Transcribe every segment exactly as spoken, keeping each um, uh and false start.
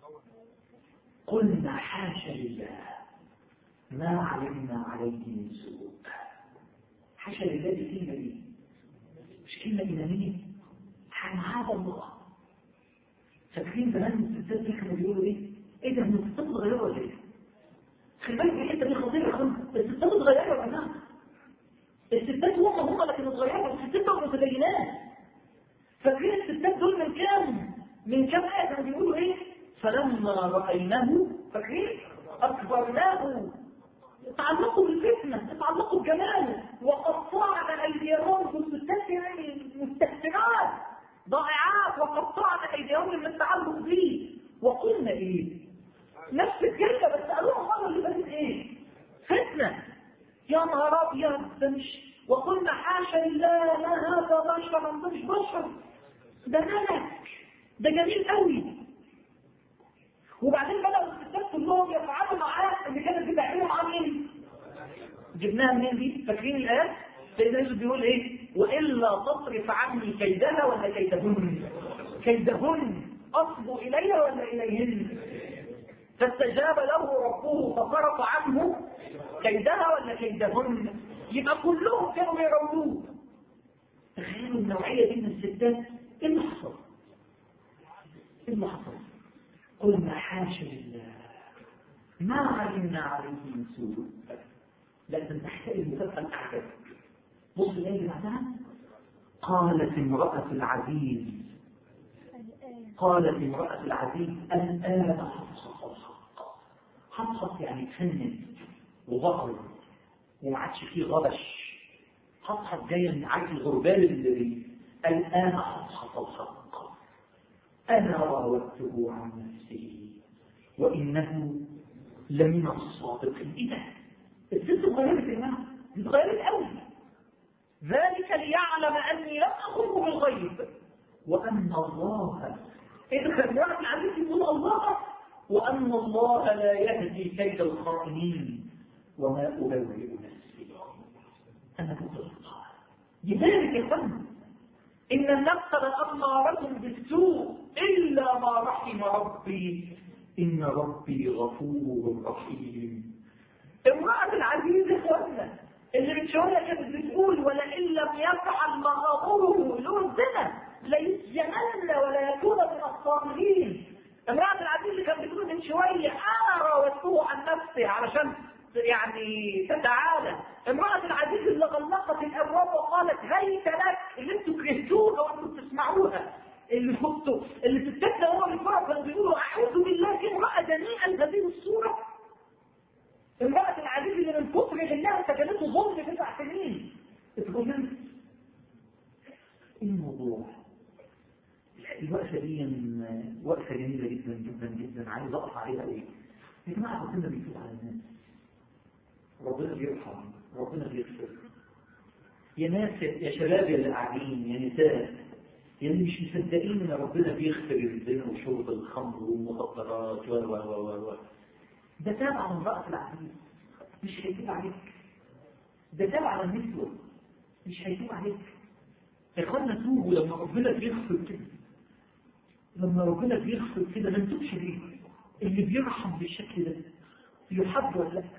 قلنا حاشا لله ما علمنا عليه من سوء. حاشا لله دي كلمة دي مش كلمة إيمانية، هذا الله. فاكرين زمان الستات دي كانوا بيقولوا ايه؟ ايه ده من الستات اتغيروا ولا ايه؟ خلي بالك الحته دي خطيره خالص. الستات اتغيروا يا جماعه. الستات هم هم لكن اتغيروا، الستات دول متدينات. فاكرين الستات دول من كام؟ من كام آية كانوا بيقولوا ايه؟ فلما رأيناه، فاكرين؟ أكبرناه. تعلقوا بالفتنة، تعلقوا بجماله، وقطعنا أيديهم. الستات يعني مستهترات ضائعات، وقطعنا أيديهم من التعلق به. وقلنا ايه؟ نفس الكلمة بس قالوها مرة اللي فاتت ايه؟ فتنة. يا نهار ابيض، ده مش وقلنا حاشا لله ما هذا بشرا، ده مش بشر، ده ملك، ده جميل قوي. وبعدين بدأوا الستات كلهم يفعلوا معاه اللي كانت بتعمله معاه مين؟ جبناها منين دي؟ فاكرين الآيات؟ سيدنا يوسف بيقول ايه؟ وإلا تصرف عني كيدها ولا كيدهن؟ كيدهن أصب إليها ولا إليهن؟ فاستجاب له ربه فصرف عنه كيدها ولا كيدهن؟ يبقى كلهم كانوا يراودوه. تخيلوا النوعية دي من الستات. ايه اللي حصل؟ ايه اللي حصل؟ قلنا حاشا لله ما علمنا عليه من سوء. لكن تحتاج المفاجأة الأعجب. بص الآية اللي بعدها. قالت امرأة العزيز قالت امرأة العزيز الآن حصحص الحق. حصحص يعني تفند وظهر وما عادش فيه غبش. حصحص جاية من عكس الغربال اللي الآن حصحص الحق أنا راودته عن نفسه وإنه لمن الصادقين. إيه ده؟ الست اتغيرت يا جماعة، اتغيرت قوي. ذلك ليعلم أني لم أخنه بالغيب وأن الله إذا امرأة العزيز يقول الله وأن الله لا يهدي كيد الخائنين وما أبرئ نفسي أنا بطلق. لذلك يا فندم إن النفس لأمارة بالسوء إلا ما رحم ربي إن ربي غفور رحيم. امرأة العزيز إخواننا اللي بتشوفها كانت بتقول ولئن لم يفعل ما أمره له الزنا ليسجنن ولا يكون من الصاغرين. امرأة العزيز اللي كانت بتقول من شوية أنا راودته عن نفسي علشان يعني تتعالى. امرأة العزيز اللي غلقت الأبواب وقالت هيت لك اللي انتوا كرهتوها وانتوا بتسمعوها اللي كنتوا اللي تتكلم هو اللي فرق كانوا بيقولوا أعوذ بالله في امرأة دنيئة بهذه الصورة. امرأة العزيز اللي من كتر انها سجنته ظلم تسع سنين. تقول الموضوع الوقفة دي وقفة جميلة جدا جدا جدا عايز أقف عليها ايه؟ يا جماعة ربنا بيتوب على الناس، ربنا بيرحم، ربنا بيغفر. يا ناس يا شباب اللي قاعدين يا نساء يا اللي مش مصدقين ان ربنا بيغفر الزنا وشرب الخمر والمخدرات و و و و ده تاب على امرأة العزيز مش هيتوب عليك. ده تاب على النسوة مش هيتوب عليك. اخوانا توبوا لما ربنا بيغفر كده. لما ربنا بيغفر كده ما نتوبش ليه؟ اللي بيرحم بالشكل ده يحب ولا لا؟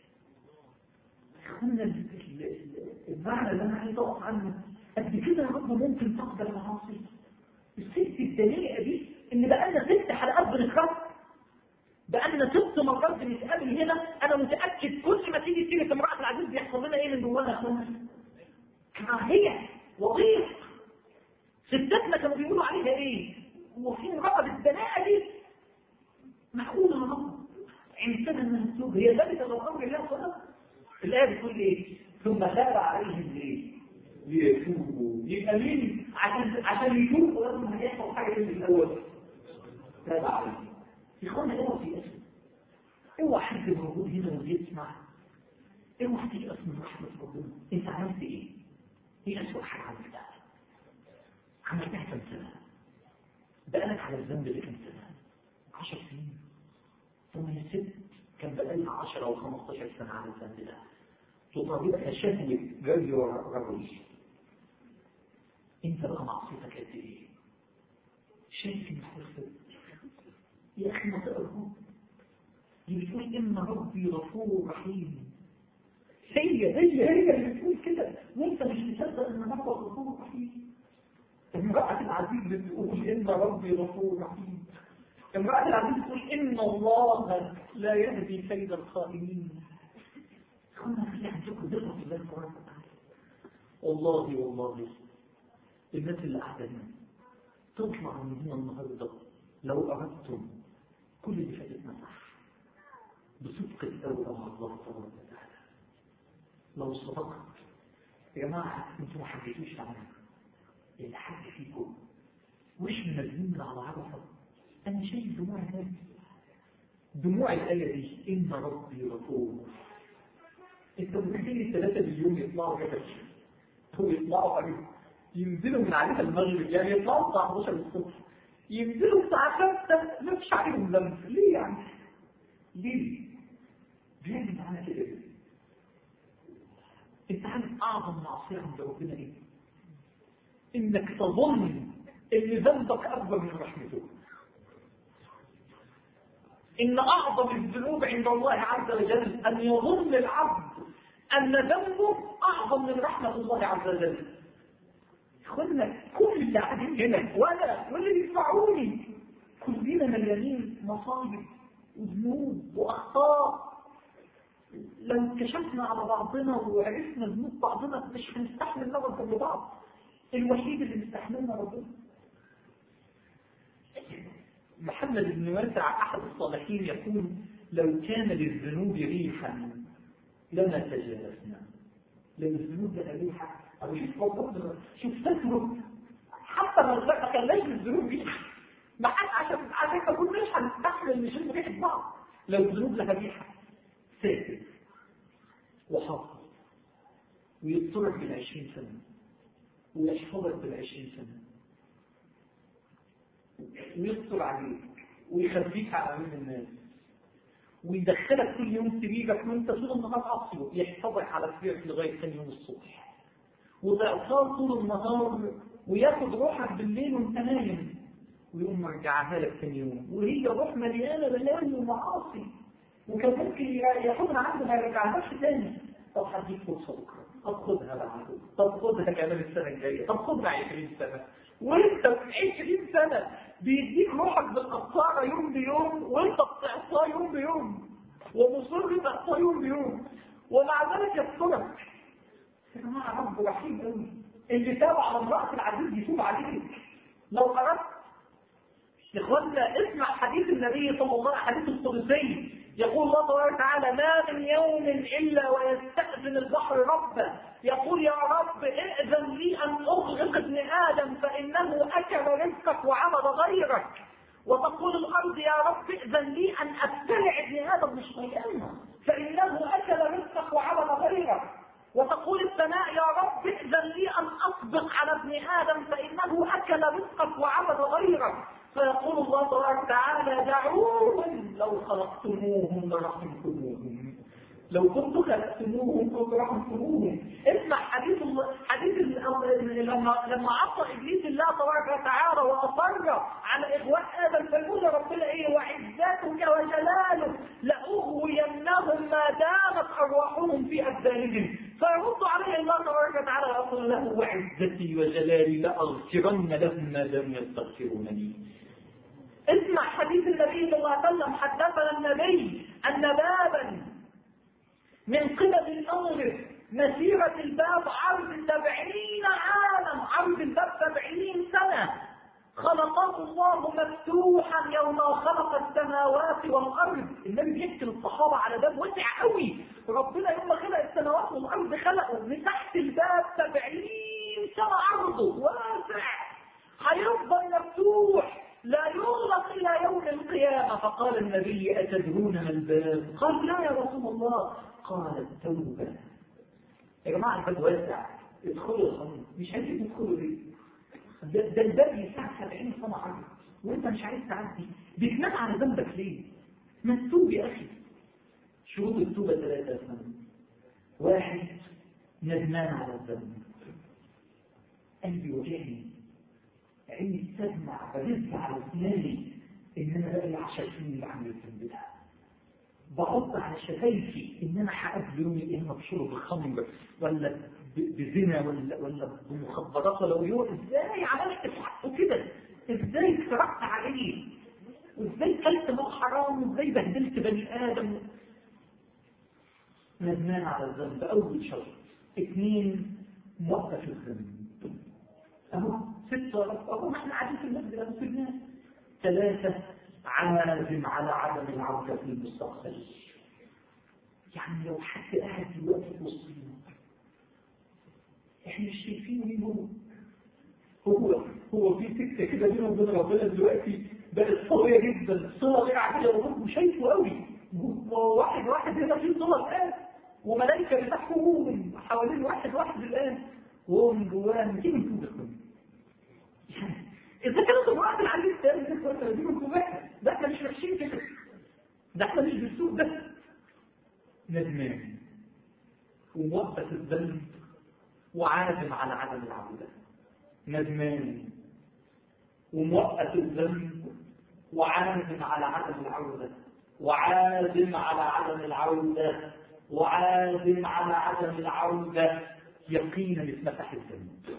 اخوانا المعنى اللي انا عايز اقف عنه قد كده يا رب ممكن تقبل المعاصي. الست الدنيئة دي اللي بقالنا ست حلقات بنتخطى بقالنا ست مرات بنتقابل هنا. انا متاكد كل ما تيجي سيره امراه العزيز بيحصل لنا ايه من جوانا يا اخوانا؟ كراهيه وضيق. ستاتنا كانوا بيقولوا عليها ايه؟ وفي امراه بالدناءه دي معقوله يا رب عندنا انها تتوب؟ هي ثابته للامر الله صدق. الايه بتقول ايه؟ ثم تاب عليهم ليه؟ ليتوبوا. يبقى مين عشان عشان يتوبوا لازم هيحصل حاجه في الاول. تاب عليهم. إخوانا اوعوا في اسم، اوعى حد موجود هنا وبيسمع اوعى تيأس من رحمة ربنا. انت عملت ايه؟ ايه اسوأ حاجة عملتها؟ عملتها كم سنة؟ بقالك على الذنب اللي كم سنة؟ عشر سنين. ثم يا ست كان بقالها عشرة او خمستاشر سنة على الذنب ده. تطابقها شهوة جري ورغي. انت بقى معصيتك قد ايه؟ شايف انك تغفر؟ يا أخي ما تقرأ دي بتقول إن ربي غفور رحيم. هي هي هي اللي بتقول كده وانت مش مصدق ان ربك غفور رحيم. امرأة العزيز بتقول إن ربي غفور رحيم. امرأة العزيز بتقول إن الله لا يهدي كيد الخائنين. كنا في عندكم دقة في الله سبحانه وتعالى. والله والله الناس اللي قاعدين تطلع من هنا النهارده لو أردتم كل اللي فاتت مسح بصدق التوبة مع الله سبحانه وتعالى. لو صدقت يا جماعة انتوا ما حبيتوش عنها اللي حد فيكم وش منزلين من على عرفة. أنا شايف دموع الناس، دموع الآية دي إن ربي غفور. انتوا ممكن الثلاثة مليون يطلعوا كده هو يطلعوا عليهم ينزلوا من عليها المغرب، يعني يطلعوا الساعة احداشر الصبح ينزلوا الساعة خمسة ما فيش عليهم ذنب. ليه يعني؟ ليه؟ بيعمل معانا كده ليه؟ انت عارف أعظم معصية عند ربنا إيه؟ إنك تظن إن ذنبك أكبر من رحمته. إن أعظم الذنوب عند الله عز وجل أن يظن العبد أن ذنبه أعظم من رحمة الله عز وجل. إخوانا كل اللي قاعدين هنا وأنا واللي بيسمعوني كلنا مليانين مصايب وذنوب وأخطاء. لو كشفنا على بعضنا وعرفنا ذنوب بعضنا مش هنستحمل نظر لبعض. الوحيد اللي مستحملنا ربنا. محمد بن واسع أحد الصالحين يقول لو كان للذنوب ريحا لما تجاوزنا. لو الذنوب لها ريحة أو يتفضل شوف تذنب حتى ما كلاش الذنوب ريحة ما حد عشان عشان ما كناش هنستحمل نشم ريحة بعض. لو الذنوب لها ريحة ساكت وحافظ ويضطرك بالعشرين سنة ويحفظك بالعشرين سنة ويستر عليك ويخفيك على أمام الناس ويدخلك كل يوم سريرك وانت طول النهار عصيه يحفظك على سريرك لغاية ثاني يوم الصبح وتعصار طول النهار وياخد روحك بالليل وانت نايم ويقوم مرجعها لك ثاني يوم وهي روح مليانة بلاوي ومعاصي وكان ممكن ياخدها عنده ما يرجعهاش تاني. طب هديك فرصة بكرة، طب خدها بعده، طب خدها كمان السنة الجاية، طب خدها عشرين سنة وانت في عشرين سنة بيديك روحك بالقطارة يوم بيوم وانت بتعصاه يوم بيوم ومصر تعصاه يوم بيوم ومع ذلك يذكرك. يا جماعة رب رحيم قوي اللي تاب على امرأة العزيز يتوب عليك لو أردت. يا اخوانا اسمع حديث النبي صلى الله عليه وسلم، حديث القدسي يقول الله تبارك وتعالى ما من يوم إلا ويستأذن البحر ربه يقول يا رب ائذن لي أن أغرق ابن آدم فإنه أكل رزقك وعبد غيرك. وتقول الأرض يا رب ائذن لي أن أبتلع ابن آدم مش طيئا فإنه أكل رزقك وعبد غيرك. وتقول السماء يا رب ائذن لي أن أصدق على ابن آدم فإنه أكل رزقك وعبد غيرك. فيقول الله تبارك وتعالى دعوهم لو خلقتموهم لرحمتموهم لو كنتم خلقتموهم كنت رحمتموهم. اسمع حديث حديث لما لما عصى ابليس الله تبارك وتعالى واصر على اغواء ادم فيقول ربنا ايه وعزتك وجلاله لاغوينهم ما دامت ارواحهم في ابدانهم. فيرد عليه الله تبارك وتعالى ويقول له وعزتي وجلالي لاغفرن لهم ما داموا يستغفرونني. اسمع حديث النبي صلى الله عليه وسلم حدثنا النبي ان بابا من قبل المغرب مسيرة الباب عرض سبعين عاما عرض الباب سبعين سنة خلقه الله مفتوحا يوم خلق السماوات والأرض. النبي بيحكي للصحابة على باب واسع قوي ربنا يوم خلق السماوات والأرض خلقه من تحت الباب سبعين سنة عرضه واسع هيفضل مفتوح لا يغلق إلى يوم القيامة. فقال النبي أتدرون ما الباب؟ قال لا يا رسول الله. قال التوبة. يا جماعة الباب واسع ادخلوا الخميس مش عايزين تدخلوا ليه؟ ده, ده الباب يسع سبعين سنة عرض وانت مش عايز تعدي بتنام على ذنبك ليه؟ ما تتوب يا أخي. شروط التوبة ثلاثة سنة. واحد ندمان على الذنب قلبي وجعني عيني تدمع برزع على اسناني ان انا بقى لي عشر سنين اللي عامل الذنب ده، بحط على شفايفي ان انا هقابل يوم اما بشرب الخمر ولا بزنا ولا ولا بمخدرات ولا ويوم. ازاي عملت في حقه كده؟ ازاي اتفرجت عليه؟ وازاي كلت مال حرام؟ وازاي بهدلت بني ادم؟ ندمان على الذنب، اول شرط. اثنين، موقف الذنب. اهو ستة اهو ما احنا قاعدين في المسجد اهو في الناس. ثلاثة، عازم على عدم العودة في المستقبل. يعني لو حد قاعد دلوقتي في وسطنا احنا مش شايفين مين هو. هو هو في سكة كده بينه وبين ربنا دلوقتي بقت قوية جدا، صلة غير عادية، وشايفه قوي. واحد واحد هنا في صلة الآن، وملائكة بتحكمهم حوالين واحد واحد الآن، وهو من جواه مين يكون. إذا كانت المرأة العليم الثاني ده كويسة دي من جواها، ده احنا مش وحشين كده، ده احنا مش بالسوء ده. ندمان وموقف الذنب وعازم على عدم العودة. ندمان وموقف الذنب وعازم على عدم العودة، وعازم على عدم العودة، وعازم على عدم العودة. يقينا اتمسح الذنب.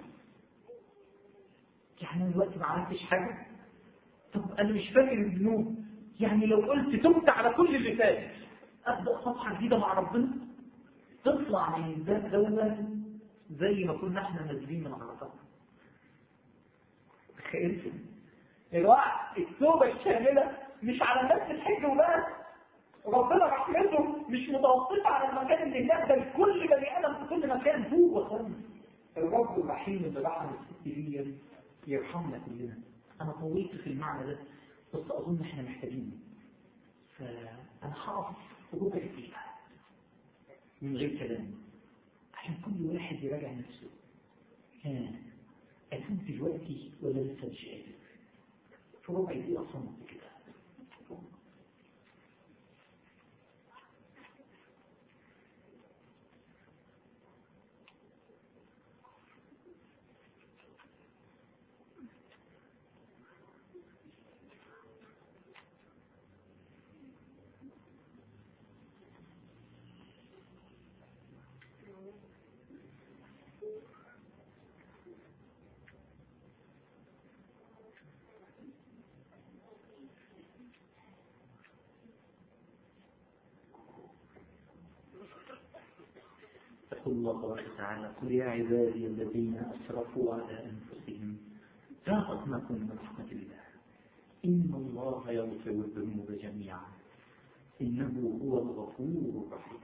يعني الوقت ما عملتش حاجة. طب انا مش فاكر الذنوب. يعني لو قلت تبت على كل اللي فات ابدا صفحة جديدة مع ربنا، تطلع من الباب دولا زي ما كنا احنا نازلين من عرفات. تخيلت الوقت التوبة الشاملة مش على نفس الحج وبس. ربنا رحمته مش متوقفة على المكان اللي هناك، بل كل بني ادم في كل مكان هو وصل. الرب الرحيم اللي رحم الست دي يرحمنا كلنا. انا طويت في المعنى ده بس اظن احنا محتاجينه. فانا هقف وبكره فيها من غير كلام عشان كل واحد يراجع نفسه. ها أكون دلوقتي ولا لسه مش قادر؟ في ربع دقيقة صمت كده. يقول الله تبارك وتعالى: قل يا عبادي الذين أسرفوا على أنفسهم لا تقنطوا من رحمة الله إن الله يغفر الذنوب جميعا إنه هو الغفور الرحيم.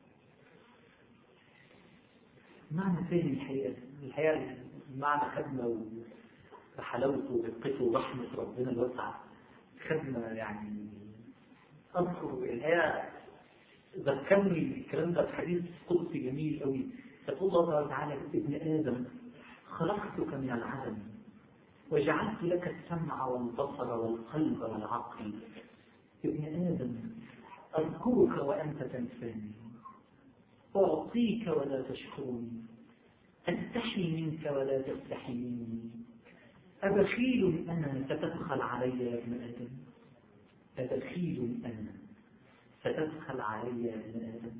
معنى ثاني الحقيقة الحقيقة معنى خدمة وحلاوته ورقته ورحمة ربنا الواسعة. خدمة يعني أذكر الحقيقة ذكرني الكلام ده في حديث قدسي جميل قوي. يقول الله تعالى: ابن آدم خلقتك من العدم وجعلت لك السمع والبصر والقلب والعقل. ابن آدم أذكرك وأنت تنساني، أعطيك ولا تشكرني، أستحي منك ولا تستحي مني. أبخيل أنا فتبخل علي يا ابن آدم؟ أبخيل أنا فتدخل علي يا ابن آدم؟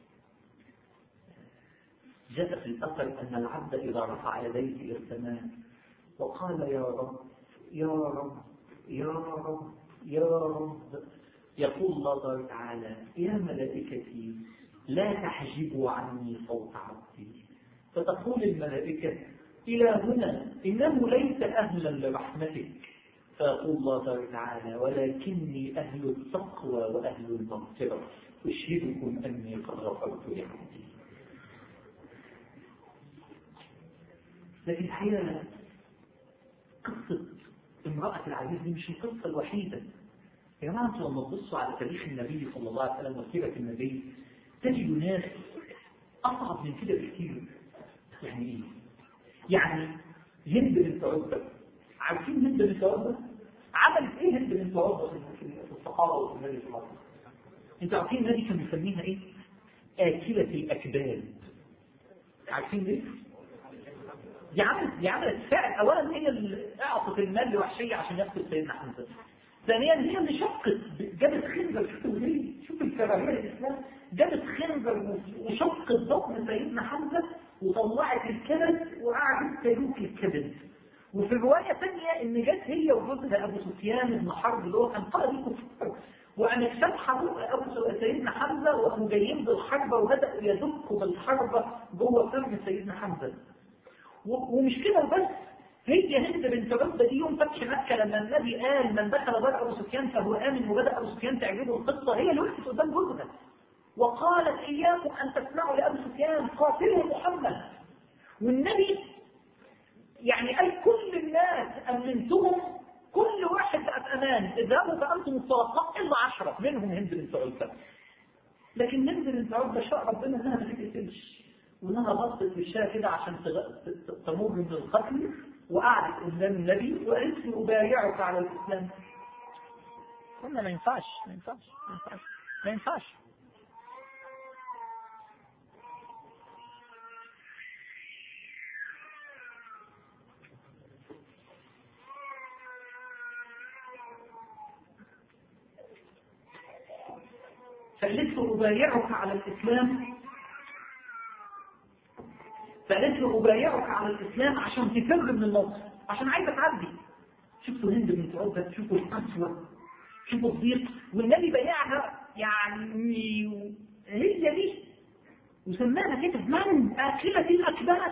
جاء في الأثر أن العبد إذا رفع يديه إلى السماء وقال: يا رب يا رب يا رب يا رب، يقول الله تعالى: يا ملائكتي لا تحجبوا عني صوت عبدي. فتقول الملائكة: إلى هنا إنه ليس أهلا لرحمتك. فيقول الله تعالى: ولكني أهل التقوى وأهل المغفرة أشهدكم أني قد غفرت لعبدي. لكن الحقيقة قصة امرأة العزيز دي مش القصة الوحيدة. يا جماعة انتوا لما تبصوا على تاريخ النبي صلى الله عليه وسلم وسيرة النبي تجدوا ناس أصعب من كده بكثير. يعني إيه؟ يعني هند بنت عتبة. عارفين هند بنت عتبة؟ عملت إيه هند بنت عتبة في الصحابة وفي النبي صلى الله عليه وسلم؟ أنتوا عارفين النبي كان بيسميها إيه؟ آكلة الأكباد. عارفين ليه؟ دي عملت دي عملت فعل. أولا هي اللي أعطت المال لوحشية عشان يقتل سيدنا حمزة. ثانيا هي اللي شقت، جابت خنجر، شوف ازاي، شوف الكراهيه للاسلام، جابت خنجر وشقت بطن سيدنا حمزه وطلعت الكبد وقعدت تلوك الكبد. وفي روايه ثانيه ان جت هي وجوزها ابو سفيان بن حرب اللي هو كان قائد الكفار، وقامت سامحه ابو سيدنا حمزه وقاموا جايين بالحربه وبداوا يدقوا بالحربه جوه فم سيدنا حمزه. ومش كده بس، هي هند بنت عتبة دي يوم فتح مكة لما النبي قال من دخل دار أبو سفيان فهو آمن، وبدأ أبو سفيان تعجبه القصة، هي اللي وقفت قدام جوزها وقالت إياكم أن تسمعوا لأبو سفيان قاتله محمد. والنبي يعني أي كل الناس أمنتهم، كل واحد بقى في أمان، اذهبوا فأنتم الطلقاء إلا عشرة منهم هند بنت عتبة. لكن هند بنت عتبة شاء ربنا إنها ما تقتلش، وإنها غطت وشها كده عشان تمر من القتل، وقعدت قدام النبي وقالت له أبايعك على الإسلام. قلنا ما ينفعش ما ينفعش ما ينفعش ما ينفعش. فقالت له أبايعك على الإسلام، فقالت له أبايعك على الإسلام عشان تفر من الموقف، عشان عايزة تعدي. شفتوا هند بنت عتبة، شوفوا القسوة، شوفوا الضيق، والنبي بايعها يعني هي دي، وسماها كده من آكلة الأكباد.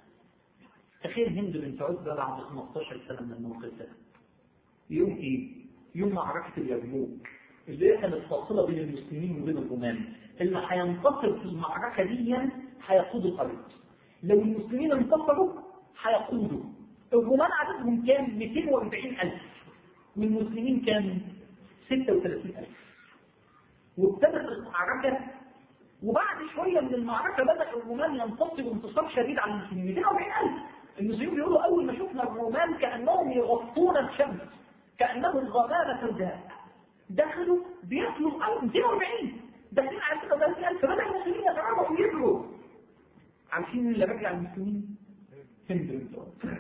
تخيل هند بنت عتبة بعد خمستاشر سنة من الموقف ده، يوم إيه؟ يوم معركة اليرموك اللي كانت فاصلة بين المسلمين وبين الرومان، اللي هينتصر في المعركة دي هيقود الأرض. لو المسلمين انتصروا هيقودوا. الرومان عددهم كان مئتين وأربعين ألف والمسلمين كان ستة وثلاثين ألف. وابتدت المعركة، وبعد شوية من المعركة بدأ الرومان ينتصروا انتصار شديد على المسلمين. مئتين وأربعين ألف المسلمين بيقولوا أول ما شفنا الرومان كأنهم يغطون الشمس، كأنهم غمامة سوداء، دخلوا بياكلوا الأرض. مئتين وأربعين داخلين على ستة وثلاثين ألف، فبدأ المسلمين يتعرضوا ويجروا. عارفين اللي رجع المسلمين؟ هند بنت عتبة.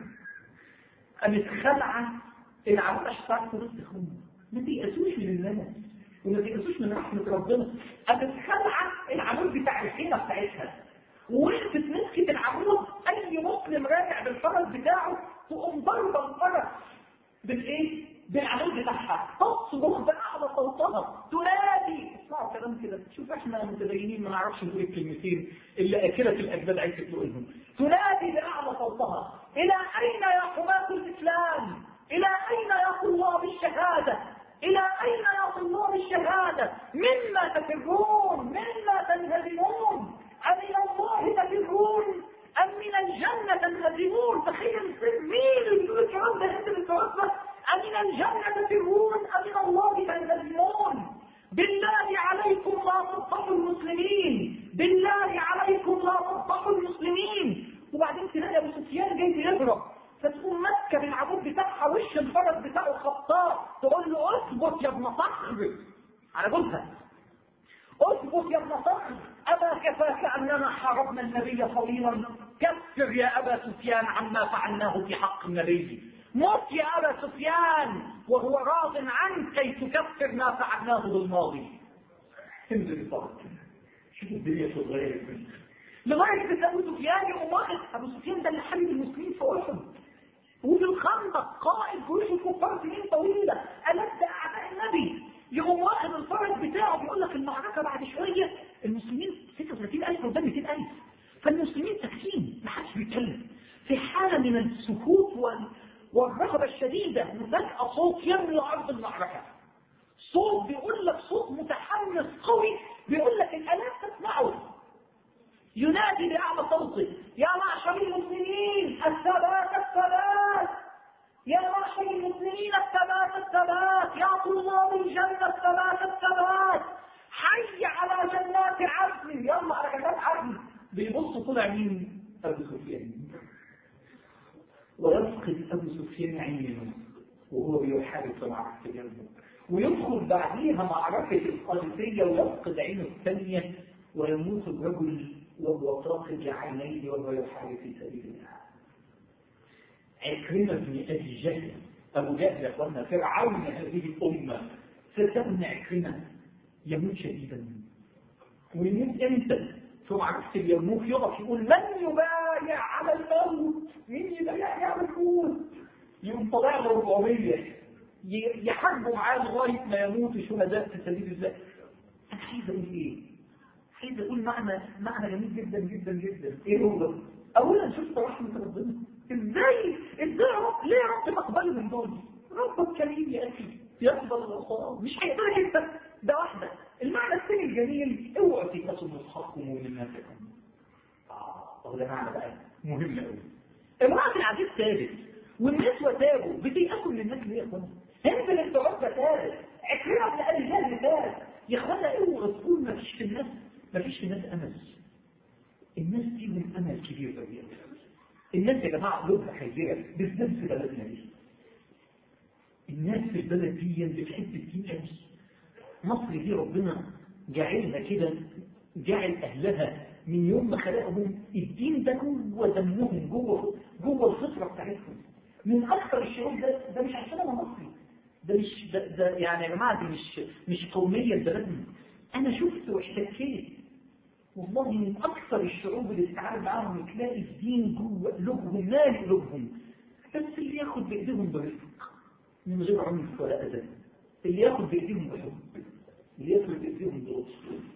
قامت خلعة العبود عشان تعرفوا بس اخواني ما تيأسوش من الناس وما تيأسوش من رحمة ربنا. قامت خلعة العمود بتاع الخيمة بتاعتها، ووقفت مسكت العمود، أي مسلم راجع بالفرس بتاعه تقوم ضربة الفرس بالإيه؟ بالعمود بتاعها، تصرخ بأعلى صوتها تنادي. اسمعوا كلام كده، شوف احنا متدينين ما نعرفش نقول الكلمتين اللي أكلة الأجداد عايزة تقولهم. تنادي بأعلى صوتها: إلى أين يا حماة الإسلام؟ إلى أين يا طلاب الشهادة؟ إلى أين يا طلاب الشهادة؟ مما تفرون؟ مما تنهزمون؟ أمن الله تفرون أم من الجنة تنهزمون؟ تخيل مين اللي يقول الكلام ده؟ هند بنت عتبة. أمن الجنة تفرون أم من الله تنهزمون؟ بالله عليكم لا تفضحوا المسلمين، بالله عليكم لا تفضحوا المسلمين. وبعدين تلاقي أبو سفيان جاي يضرب، فتقوم ماسكه بالعمود بتاعها وش الفرس بتاعه خطاه، تقول له اثبت يا ابن صخر على جوزها، اثبت يا ابن صخر، أما كفاك أننا حاربنا النبي طويلا؟ كفر يا أبا سفيان عما فعلناه في حق النبي، موت يا أبا سفيان وهو راض عنك كي تكفر ما فعلناه بالماضي. انزل الفرق، شوف الدنيا تتغير لغاية بس أبو سفيان يقوم واخد. أبو سفيان ده اللي حارب المسلمين في أحد وفي الخندق، قائد جيوش الكفار سنين طويلة، ألد أعداء النبي، يقوم واخد الفرس بتاعه. بيقول لك المعركة بعد شوية المسلمين ستة وثلاثين ألف قدام مئتين ألف، فالمسلمين ساكتين ما حدش بيتكلم، في حالة من السكوت والرهبة الشديدة. وفجأة صوت يملى أرض المعركة، صوت بيقول لك، صوت متحمس قوي، بيقول لك الآلاف تسمعه، ينادي بأعلى صوته: يا معشر المسلمين الثبات الثبات، يا معشر المسلمين الثبات الثبات، يا طلاب الجنة الثبات الثبات، حي على جنات عدن، يلا على جنات عدن. بيبص طلع مين؟ أبو سفيان، ويفقد أبو سفيان عينه وهو بيحارب في معركة اليرموك، ويدخل بعديها معركة القادسية ويفقد عينه الثانية، ويموت الرجل وهو طاقد عينيه وهو يحارب في سبيل الله. عكرمة بن أبي جهل ابو جهل يا اخوانا فرعون هذه الامه، صدقني عكرمه يموت شديدا. ويموت امتى؟ في معركه اليرموك يقف يقول من يبايع على الموت؟ مين يبايعني على الموت؟ يقوم طالع له أربعمية يحاربوا معاه لغايه ما يموتوا شهداء في سبيل الله. انا عايز اقول ايه؟ عايز اقول معنى معنى جميل جدا جدا جدا. ايه هو؟ اولا شفت رحمه ربنا ازاي ازاي يا رب؟ ليه يا رب تقبل من دول؟ ربك كريم يا اخي يقبل العصاه، مش هيقدرك انت. ده واحده. المعنى الثاني الجميل، اوعوا تيأسوا من اصحابكم ومن نفسكم. اه طب ده معنى بقى مهم قوي. امرأة العزيز ثابت والنسوة تابوا، بتيأسوا من الناس ليه يا اخوانا؟ هند بنت عقبة ثابت، عكرمة بن ابي جهل ثابت. يا اخوانا اوعوا تقول ما فيش في الناس ما فيش في الناس امل. الناس فيهم امل كبير قوي. الناس يا جماعه قلوبها خيره بالذات في بلدنا دي. الناس في البلد دي اللي بتحب الدين قوي. مصر دي ربنا جعلها كده، جعل اهلها من يوم ما خلقهم الدين ده جوه دمهم، جوه جوه الفطره بتاعتهم. من اكثر الشعوب ده ده مش عشان انا مصري، ده مش ده, ده يعني يا جماعه دي مش مش قوميه بلدنا. انا شفت واحتكيت والله من اكثر الشعوب اللي تتعامل معاهم تلاقي الدين جوه قلوبهم، مال قلوبهم. بس اللي ياخد بايديهم برفق من غير عنف ولا اذى، اللي ياخد بايديهم بحب، اللي ياخد بايديهم بلطف،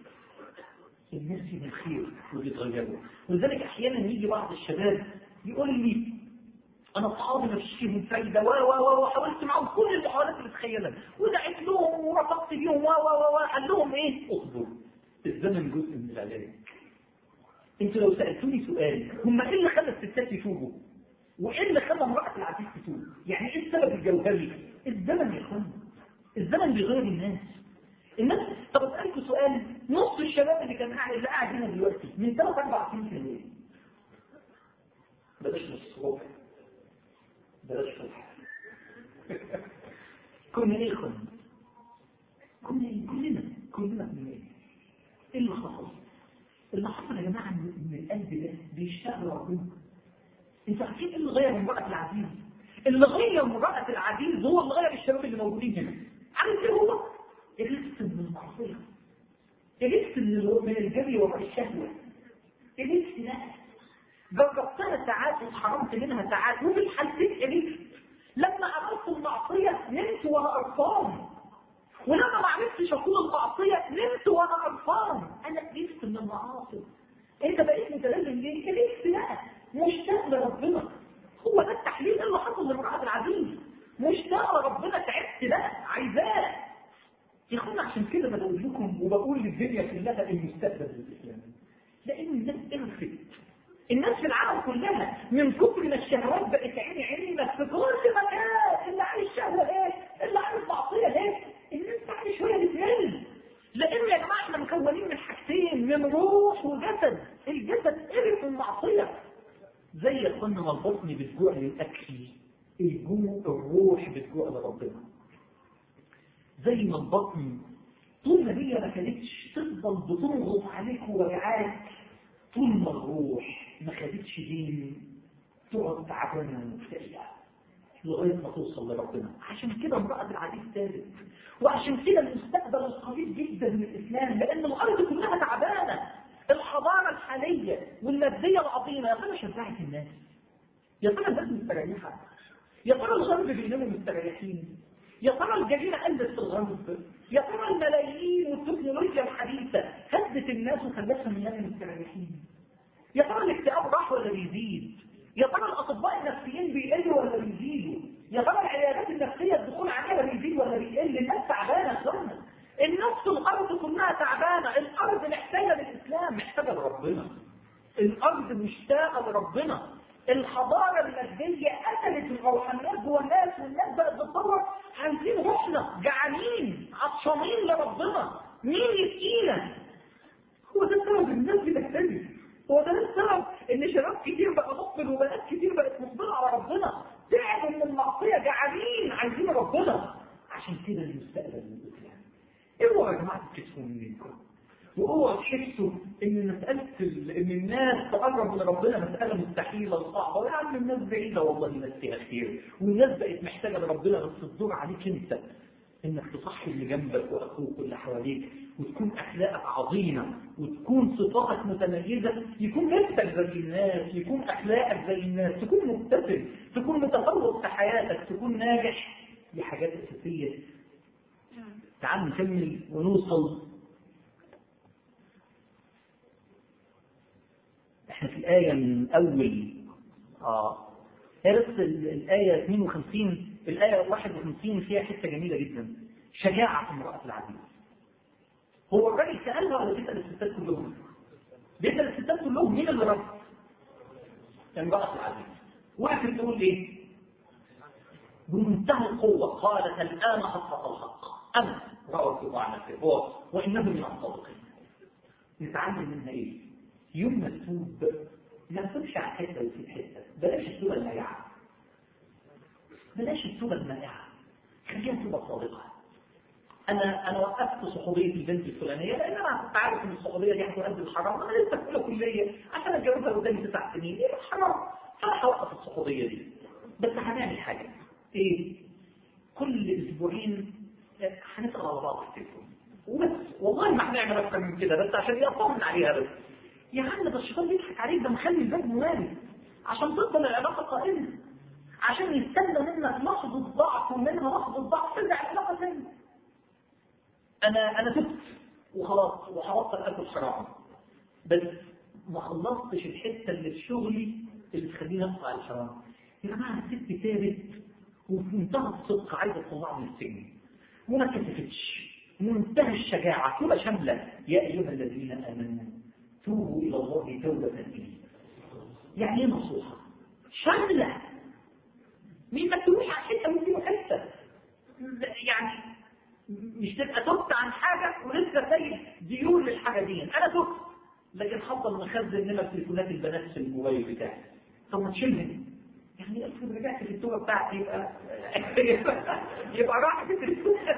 الناس من الخير وبيتغيروا. ولذلك احيانا يجي بعض الشباب يقول لي انا اصحابي ما فيش فيهم فايده و و و حاولت معاهم كل المحاولات اللي تتخيلها ودعيت لهم ورفقت بيهم و و و قال لهم ايه؟ اصبر، الزمن جزء من العلاج. انتوا لو سالتوني سؤال، هم ايه اللي خلى الستات يتوبوا؟ وايه اللي خلى امراه العزيز تتوب؟ يعني ايه السبب الجوهري؟ الزمن يا اخوانا، الزمن بيغير الناس. الناس طب اسالكم سؤال، نص الشباب اللي كان قاعد اللي قاعد هنا دلوقتي من ثلاث اربع سنين كانوا ايه؟ بلاش نص ربع، بلاش فرح. كنا ايه كنا؟ كنا ايه؟ كلنا كلنا كنا ايه؟ ايه اللي حصل؟ اللي حصل يا جماعه ان القلب ده بيشتغل ربنا. انتوا عارفين ايه اللي غير امرأة العزيز؟ اللي غير امرأة العزيز هو اللي غير الشباب اللي موجودين هنا. عارف ايه هو؟ الرزق من المعصية، الرزق من الجري وراء الشهوة، الرزق ده جربتها ساعات واتحرمت منها ساعات، وفي الحالتين الرزق. لما عملت المعصية نمت وانا قرفان، ولما ما عرفتش اقول المعصية نمت وانا قرفان. انا قرفت من المعاصي. انت بقيت متلازم ليه؟ قرفت بقى، مشتاق لربنا. هو ده التحليل اللي حصل لامرأة العزيز، مشتاق لربنا، تعبت بقى، عايزاه. يا اخوانا عشان كده انا بقول لكم وبقول للدنيا كلها المستقبل للاسلام، لان الناس قرفت. الناس في العالم كلها من كثر ما الشهوات بقت عيني عينك في كل مكان، اللي عايز شهوه ايه؟ اللي عايز معصيه ايه؟ الناس بعد شويه بتمل. لان يا جماعه احنا مكونين من حاجتين، من روح وجسد. الجسد قرف من المعصيه. زي يا اخوانا ما البطن بتجوع للاكل، الجوع الروح بتجوع لربنا. زي ما البطن طول ما هي ما كانتش تفضل بتنغص عليك ورعاك، طول ما الروح ما خدتش دين تقعد تعبانه ومكتئبه لغايه ما توصل لربنا. عشان كده امرأة العزيز ثابت، وعشان كده المستقبل القريب جدا من الاسلام، لان الارض كلها تعبانه. الحضاره الحاليه والماديه العظيمه يا ترى شجعت الناس؟ يا ترى الناس مستريحه؟ يا ترى الغرب بيناموا مستريحين؟ يا ترى الجريمه قلت في الغرب؟ يا ترى الملايين والتكنولوجيا الحديثه هدت الناس وخلتهم يناموا مستريحين؟ يا ترى الاكتئاب راح ولا بيزيد؟ يا ترى الاطباء النفسيين بيقلوا ولا بيزيدوا؟ يا ترى العيادات النفسيه الدخول عليها بيزيد ولا بيقل؟ الناس تعبانه اخوانا، الناس في الارض كلها تعبانه. الارض محتاجه للاسلام، محتاجه لربنا. الارض مشتاقه لربنا. الحضاره الماديه قتلت الروحانيات جوه الناس، والناس بقت بتدور عايزين روحنا، جعانين عطشانين لربنا. مين يسقينا؟ هو ده السبب الناس بتهتدي، هو ده السبب ان شباب كتير بقى مقبل وبنات كتير بقت مقبله على ربنا. تعبوا من المعصيه، جعانين عايزين ربنا. عشان كده المستقبل من الاسلام. اوعوا يا جماعه تكسفوا منكم، واوعوا تحسوا ان مساله ان الناس تقرب من ربنا مساله مستحيله وصعبه. يا عم الناس بعيده والله الناس فيها خير، والناس بقت محتاجه لربنا، بس الدور عليك انت انك تصحي اللي جنبك واخوك واللي حواليك، وتكون اخلاقك عظيمه، وتكون صفاتك متميزه، يكون لبسك زي الناس، يكون اخلاقك زي الناس، تكون مبتسم، تكون متفوق في حياتك، تكون ناجح. دي حاجات اساسيه. تعال نكمل ونوصل. احنا في الايه من اول اه بس الايه اثنين وخمسين، الايه واحد وخمسين فيها حته جميله جدا، شجاعه امراه العزيز. هو الراجل سالها ولا بيسال الستات كلهم؟ بيسال الستات كلهم. مين اللي رد؟ امراه العزيز. وقفت تقول ايه؟ بمنتهى القوه قالت الان حصل الحق، انا راوته عن نفسه وانه من الصادقين. نتعلم منها ايه؟ يوم ما تتوب ما تتوبش على حته وتسيب حته. بلاش التوبه المائعه، بلاش التوبه المائعه، خليها توبه صادقه. انا انا وقفت صحوبيه البنت الفلانيه لان انا كنت عارف ان الصحوبيه دي هتؤدي الحرام، انا لسه في اولى كليه عشان اتجوزها قدامي تسع سنين، ايه الحرام؟ فانا هوقف الصحوبيه دي. بس هنعمل حاجه ايه؟ كل اسبوعين هنسال على بعض في التليفون وبس، والله ما هنعمل اكتر من كده، بس عشان يطمن عليها بس. يا عم ده الشيطان بيضحك عليك، ده مخلي الباب موارد عشان تفضل العلاقه قائمه، عشان يستنى منك لحظه ضعف ومنها لحظه ضعف ترجع العلاقه ثاني. انا انا تبت وخلاص وهبطل اكل حرام، بس ما خلصتش الحته اللي في شغلي اللي تخليني اقطع الحرام. يا جماعه الست تابت وفي منتهى الصدق عايزه تطلعني من السجن وما كتفتش، منتهى الشجاعه، توبه شامله. يا ايها الذين امنوا توبوا الى الله توبه نصوحا. يعني ايه نصوحه؟ شامله، مين ما تروح على حته وتجيب حته، يعني مش تبقى تبت عن حاجه ولسه سايب ديون للحاجه دي. انا تبت لكن هفضل مخزن نمر تليفونات البنات في الموبايل بتاعي. طب ما تشيلهم، يعني افرض رجعت في التوبه بتاعتي يبقى يبقى راحت التليفونات.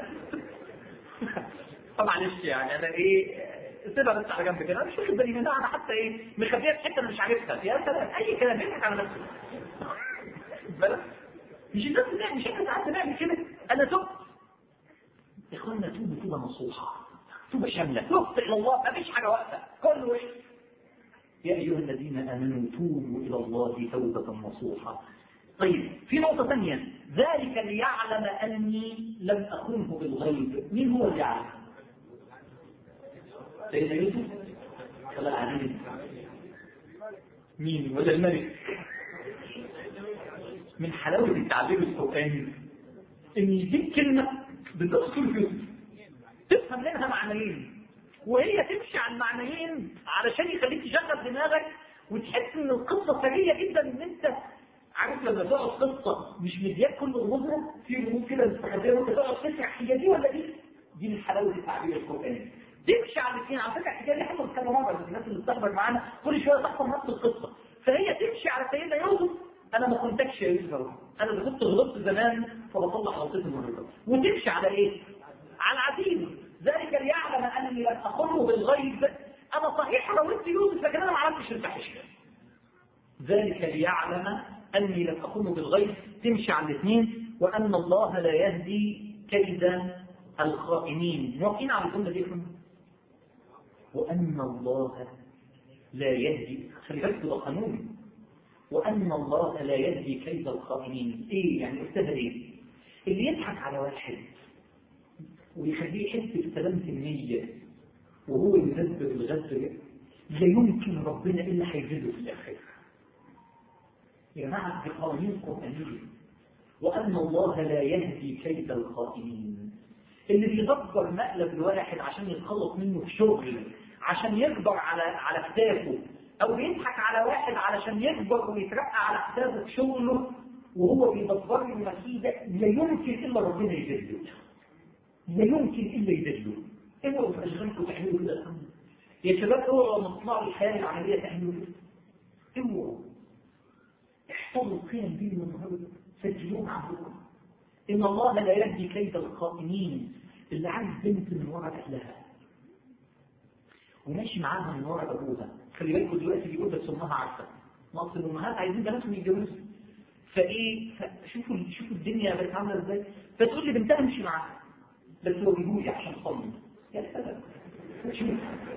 طبعا معلش يعني انا ايه، سيبها بس على جنب كده، انا مش واخد بالي منها، انا حتى ايه مخبيها في حته انا مش عارفها. يا سلام اي كلام يضحك على نفسه. بس مش الناس بنعمل، مش احنا ساعات بنعمل كده. انا تبت يا اخوانا، توبه توبه نصوحه، توبه شامله، تبت الى الله ما فيش حاجه واقفه، كله ايه؟ يا ايها الذين امنوا توبوا الى الله توبه نصوحا. طيب في نقطه ثانيه، ذلك ليعلم اني لم اخنه بالغيب. مين هو اللي يعلم؟ سيدنا يوسف ولا العزيز؟ مين؟ ولا الملك؟ من حلاوه التعبير القراني ان يديك كلمه بتذكر يوسف تفهم منها معنيين، وهي تمشي على المعنيين علشان يخليك تشغل دماغك وتحس ان القصه سريه جدا. ان انت عارف لما تقعد قصه مش مدياك كل رموزها، في رموز كده مستخبيه وانت تقعد تسمع هي دي ولا دي؟ دي من حلاوه التعبير القراني. تمشي على الاثنين. على فكره الحكايه دي حصلت كذا مره، الناس اللي بتحضر معانا كل شويه تحصل نفس القصه. فهي تمشي على سيدنا يوسف، انا ما كنتكش يا يوسف، انا اللي كنت غلطت زمان فبطلع غلطتي النهارده. وتمشي على ايه؟ على العزيز. ذلك ليعلم انني لم اخنه بالغيب. انا صحيح راودت يوسف لكن انا ما عملتش الفاحشه. ذلك ليعلم اني لم اخنه بالغيب، تمشي على الاثنين. وان الله لا يهدي كيد الخائنين. موافقين على الجمله دي؟ وان الله لا يهدي، خلي بالك ده قانون. وان الله لا يهدي كيد الخائنين. ايه يعني؟ قلتها ايه؟ اللي يضحك على واحد ويخليه يحس بسلامة النية وهو يغذر الغذر، لا يمكن ربنا الا هيجده في الاخره. يا جماعه دي قوانين قرانيه. وان الله لا يهدي كيد الخائنين. اللي بيدبر مقلب الواحد عشان يتخلص منه في شغل، عشان يكبر على على كتافه، او بيضحك على واحد علشان يكبر ويترقى على كتافه في شغله وهو بيدبر له مكيده، لا يمكن الا ربنا يجده، لا يمكن الا يدله. اوعوا في اشغالكم تعملوا كده يا شباب، اوعوا لما تطلعوا الحياه العمليه تعملوا كده. اوعوا احفظوا القيم دي من النهارده، سجلوها عندكم. ان الله لا يهدي كيد الخائنين. اللي عايز بنت من ورا اهلها وماشي معاها من ورا ابوها، خلي بالكم دلوقتي بيقول بس امها عارفه، ناقص الامهات عايزين بناتهم يتجوزوا. فايه شوفوا شوفوا الدنيا بقت عامله ازاي. فتقول لي بنتها امشي معاها بس هو بيقول عشان اطمن. يا سلام شوف.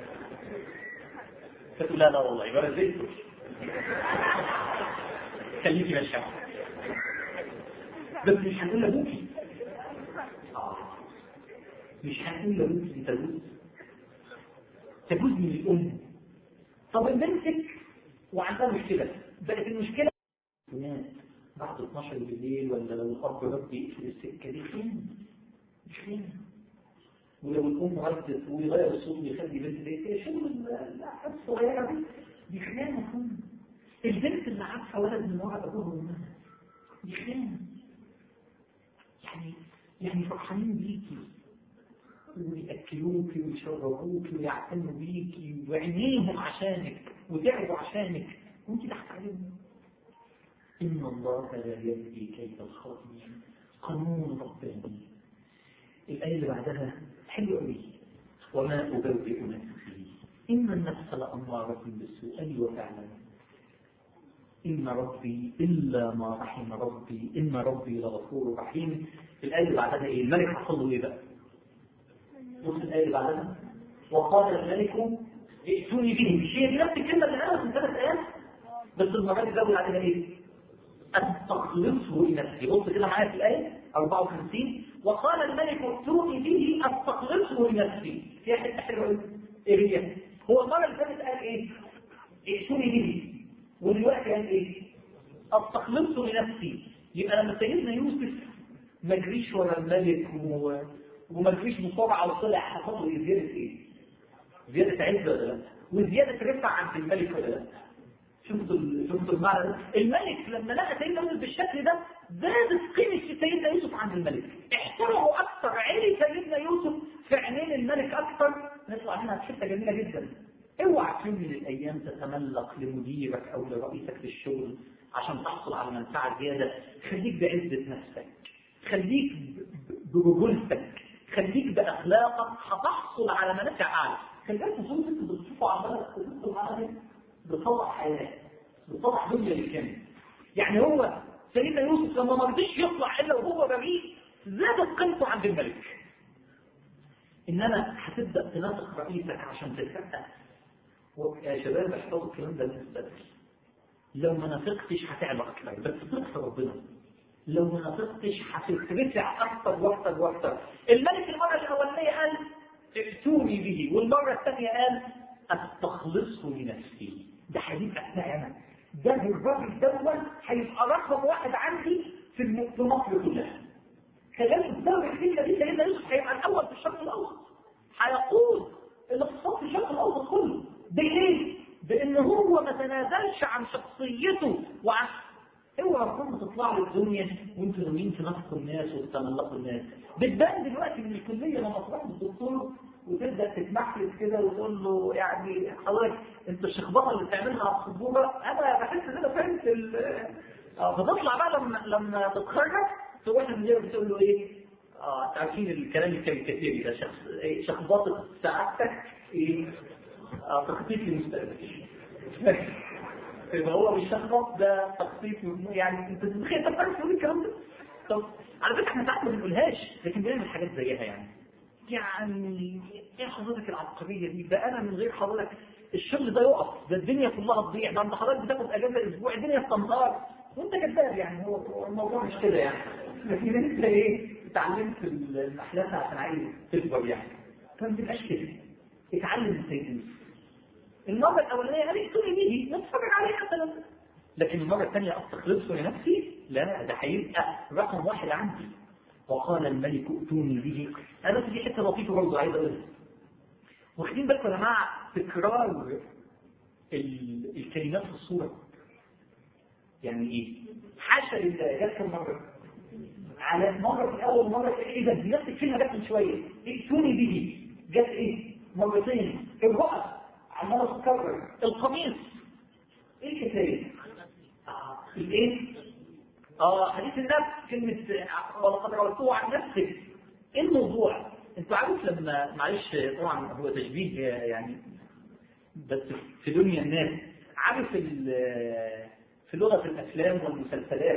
فتقول لا لا والله يبقى زي الفل خليكي ماشيه بس مش هنقول لابوكي. اه مش هنقول لابوكي تجوز تجوز من الام. طب بنتك وعندها مشكله، بقت المشكله بعد اتناشر بالليل ولا لو الاب رد يقفل السكه دي فين؟ مش فين. ولو الام ردت ويغير الصوت ويخلي بنت بيت شغل الاحداث الصغيره دي دي خيانه. البنت اللي عارفه ولد من ورا ابوها وامها دي خيانه. يعني يعني فرحانين بيكي ويأكلوكي ويشربوكي ويعتنوا بيكي وعينيهم عشانك وتعبوا عشانك وانت تحت عليهم. إن الله لا يهدي كيد الخائنين. قانون رباني. الآية اللي بعدها حلوة قوي. وما أبرئ نفسي إن النفس لأمارة بالسوء. أيوة فعلا. إن ربي إلا ما رحم ربي إن ربي لغفور رحيم. الآية اللي بعدها إيه؟ الملك حصل له إيه بقى؟ بص الآية اللي بعدها وقال الملك ائتوني به. مش هي دي نفس الكلمة اللي قالها من ثلاث آيات بس المرة دي زود عليها إيه؟ أستخلصه لنفسي. بص كده معايا في الآية أربعة وخمسين وقال الملك ائتوني به أستخلصه لنفسي. فيها حتة حلوة إيه هي؟ هو المرة اللي فاتت قال إيه؟ ائتوني به ودلوقتي قال إيه؟ أستخلصه لنفسي. يبقى لما سيدنا يوسف ما جريش ورا الملك و... وما جريش بسرعة وطلع حصل له زيادة إيه؟ زيادة عز ولا لا؟ وزيادة رفع عند الملك ولا لا؟ شفتوا شفتوا المعنى ده؟ الملك لما لقى سيدنا يوسف بالشكل ده زادت قيمة سيدنا يوسف عند الملك. احترمه أكثر، عيني سيدنا يوسف في عينين الملك أكثر. نطلع منها حتة جميلة جدا. اوعى في يوم من الأيام تتملق لمديرك أو لرئيسك في الشغل عشان تحصل على منفعة زيادة. خليك بعزة نفسك، خليك برجولتك، خليك بأخلاقك هتحصل على منافع أعلى. خلي بالك انتوا انتوا بتشوفوا عمالة بتبصوا معاها بطلع حياة بطلع دنيا بالكامل. يعني هو سيدنا يوسف لما ما رضيش يطلع إلا وهو بريء زادت قيمته عند الملك. إنما هتبدأ تنافق رئيسك عشان تتفقه. يا شباب احفظوا الكلام ده للمستقبل. لو ما نافقتش هتعلى أكثر بس تخسر ربنا. لو ما نافقتش هتترفع أكثر وأكثر وأكثر. الملك المرة الأولانية قال ائتوني به والمرة الثانية قال أستخلصه لنفسي. ده حديث أثناء ده الراجل دوت هيبقى رقم واحد عندي في في مصر كلها. كذلك بسبب الكلمة دي سيدنا يوسف هيبقى الأول في الشرق الأوسط. هيقود الاقتصاد في الشرق الأوسط كله. بإيه؟ بإن هو ما تنازلش عن شخصيته وعن اوعى تكونوا تطلعوا الدنيا وانتوا ناويين تنافقوا الناس وتتملقوا الناس. بتبان دلوقتي من الكلية لما تروح للدكتور وتبدا تتمحلس كده وتقول له يعني حضرتك انت الشخبطه اللي بتعملها على السبوره انا بحس ان انا فهمت ال اه فتطلع بقى لما لما تتخرج تروح للمدير بتقول له ايه؟ اه عارفين الكلام الكاريكاتيري ده شخص ايه شخبطه سعادتك ايه؟ اه تخطيط للمستقبل. يبقى هو بيشخبط ده تخطيط يعني انت متخيل انت بتعرف تقول الكلام ده؟ طب على فكره احنا ساعات ما بنقولهاش لكن بنعمل حاجات زيها يعني. يعني ايه حضرتك العبقريه دي؟ ده انا من غير حضرتك الشغل ده يقف، ده الدنيا كلها تضيع، ده انت حضرتك بتاخد اجازه اسبوع الدنيا بتنهار وانت كذاب. يعني هو الموضوع مش كده يعني. لكن انت ايه اتعلمت المحلات عشان عايز تكبر يعني. فما تبقاش كده. اتعلم من سيدنا يوسف. المره الاولانيه قال ائتوني به نتفرج عليه مثلا. لكن المره الثانيه استخلصه لنفسي لا ده هيبقى رقم واحد عندي. وقال الملك ائتوني به. انا في حته لطيفه برضه عايز اقولها. واخدين بالكم يا جماعه تكرار الكلمات في الصوره يعني ايه؟ حاشا لله جت كم مره؟ على مره في الاول مره في ايه ده نفس الكلمه جت من شويه ائتوني به جت ايه؟ مرتين. الرؤى عماله تتكرر. القميص ايه الحكايه؟ اه الايه؟ اه حديث النفس كلمه ولقد رويته عن نفسك. ايه الموضوع؟ انتوا عارف لما معلش طبعا هو تشبيه يعني بس في دنيا الناس عارف في لغه الافلام والمسلسلات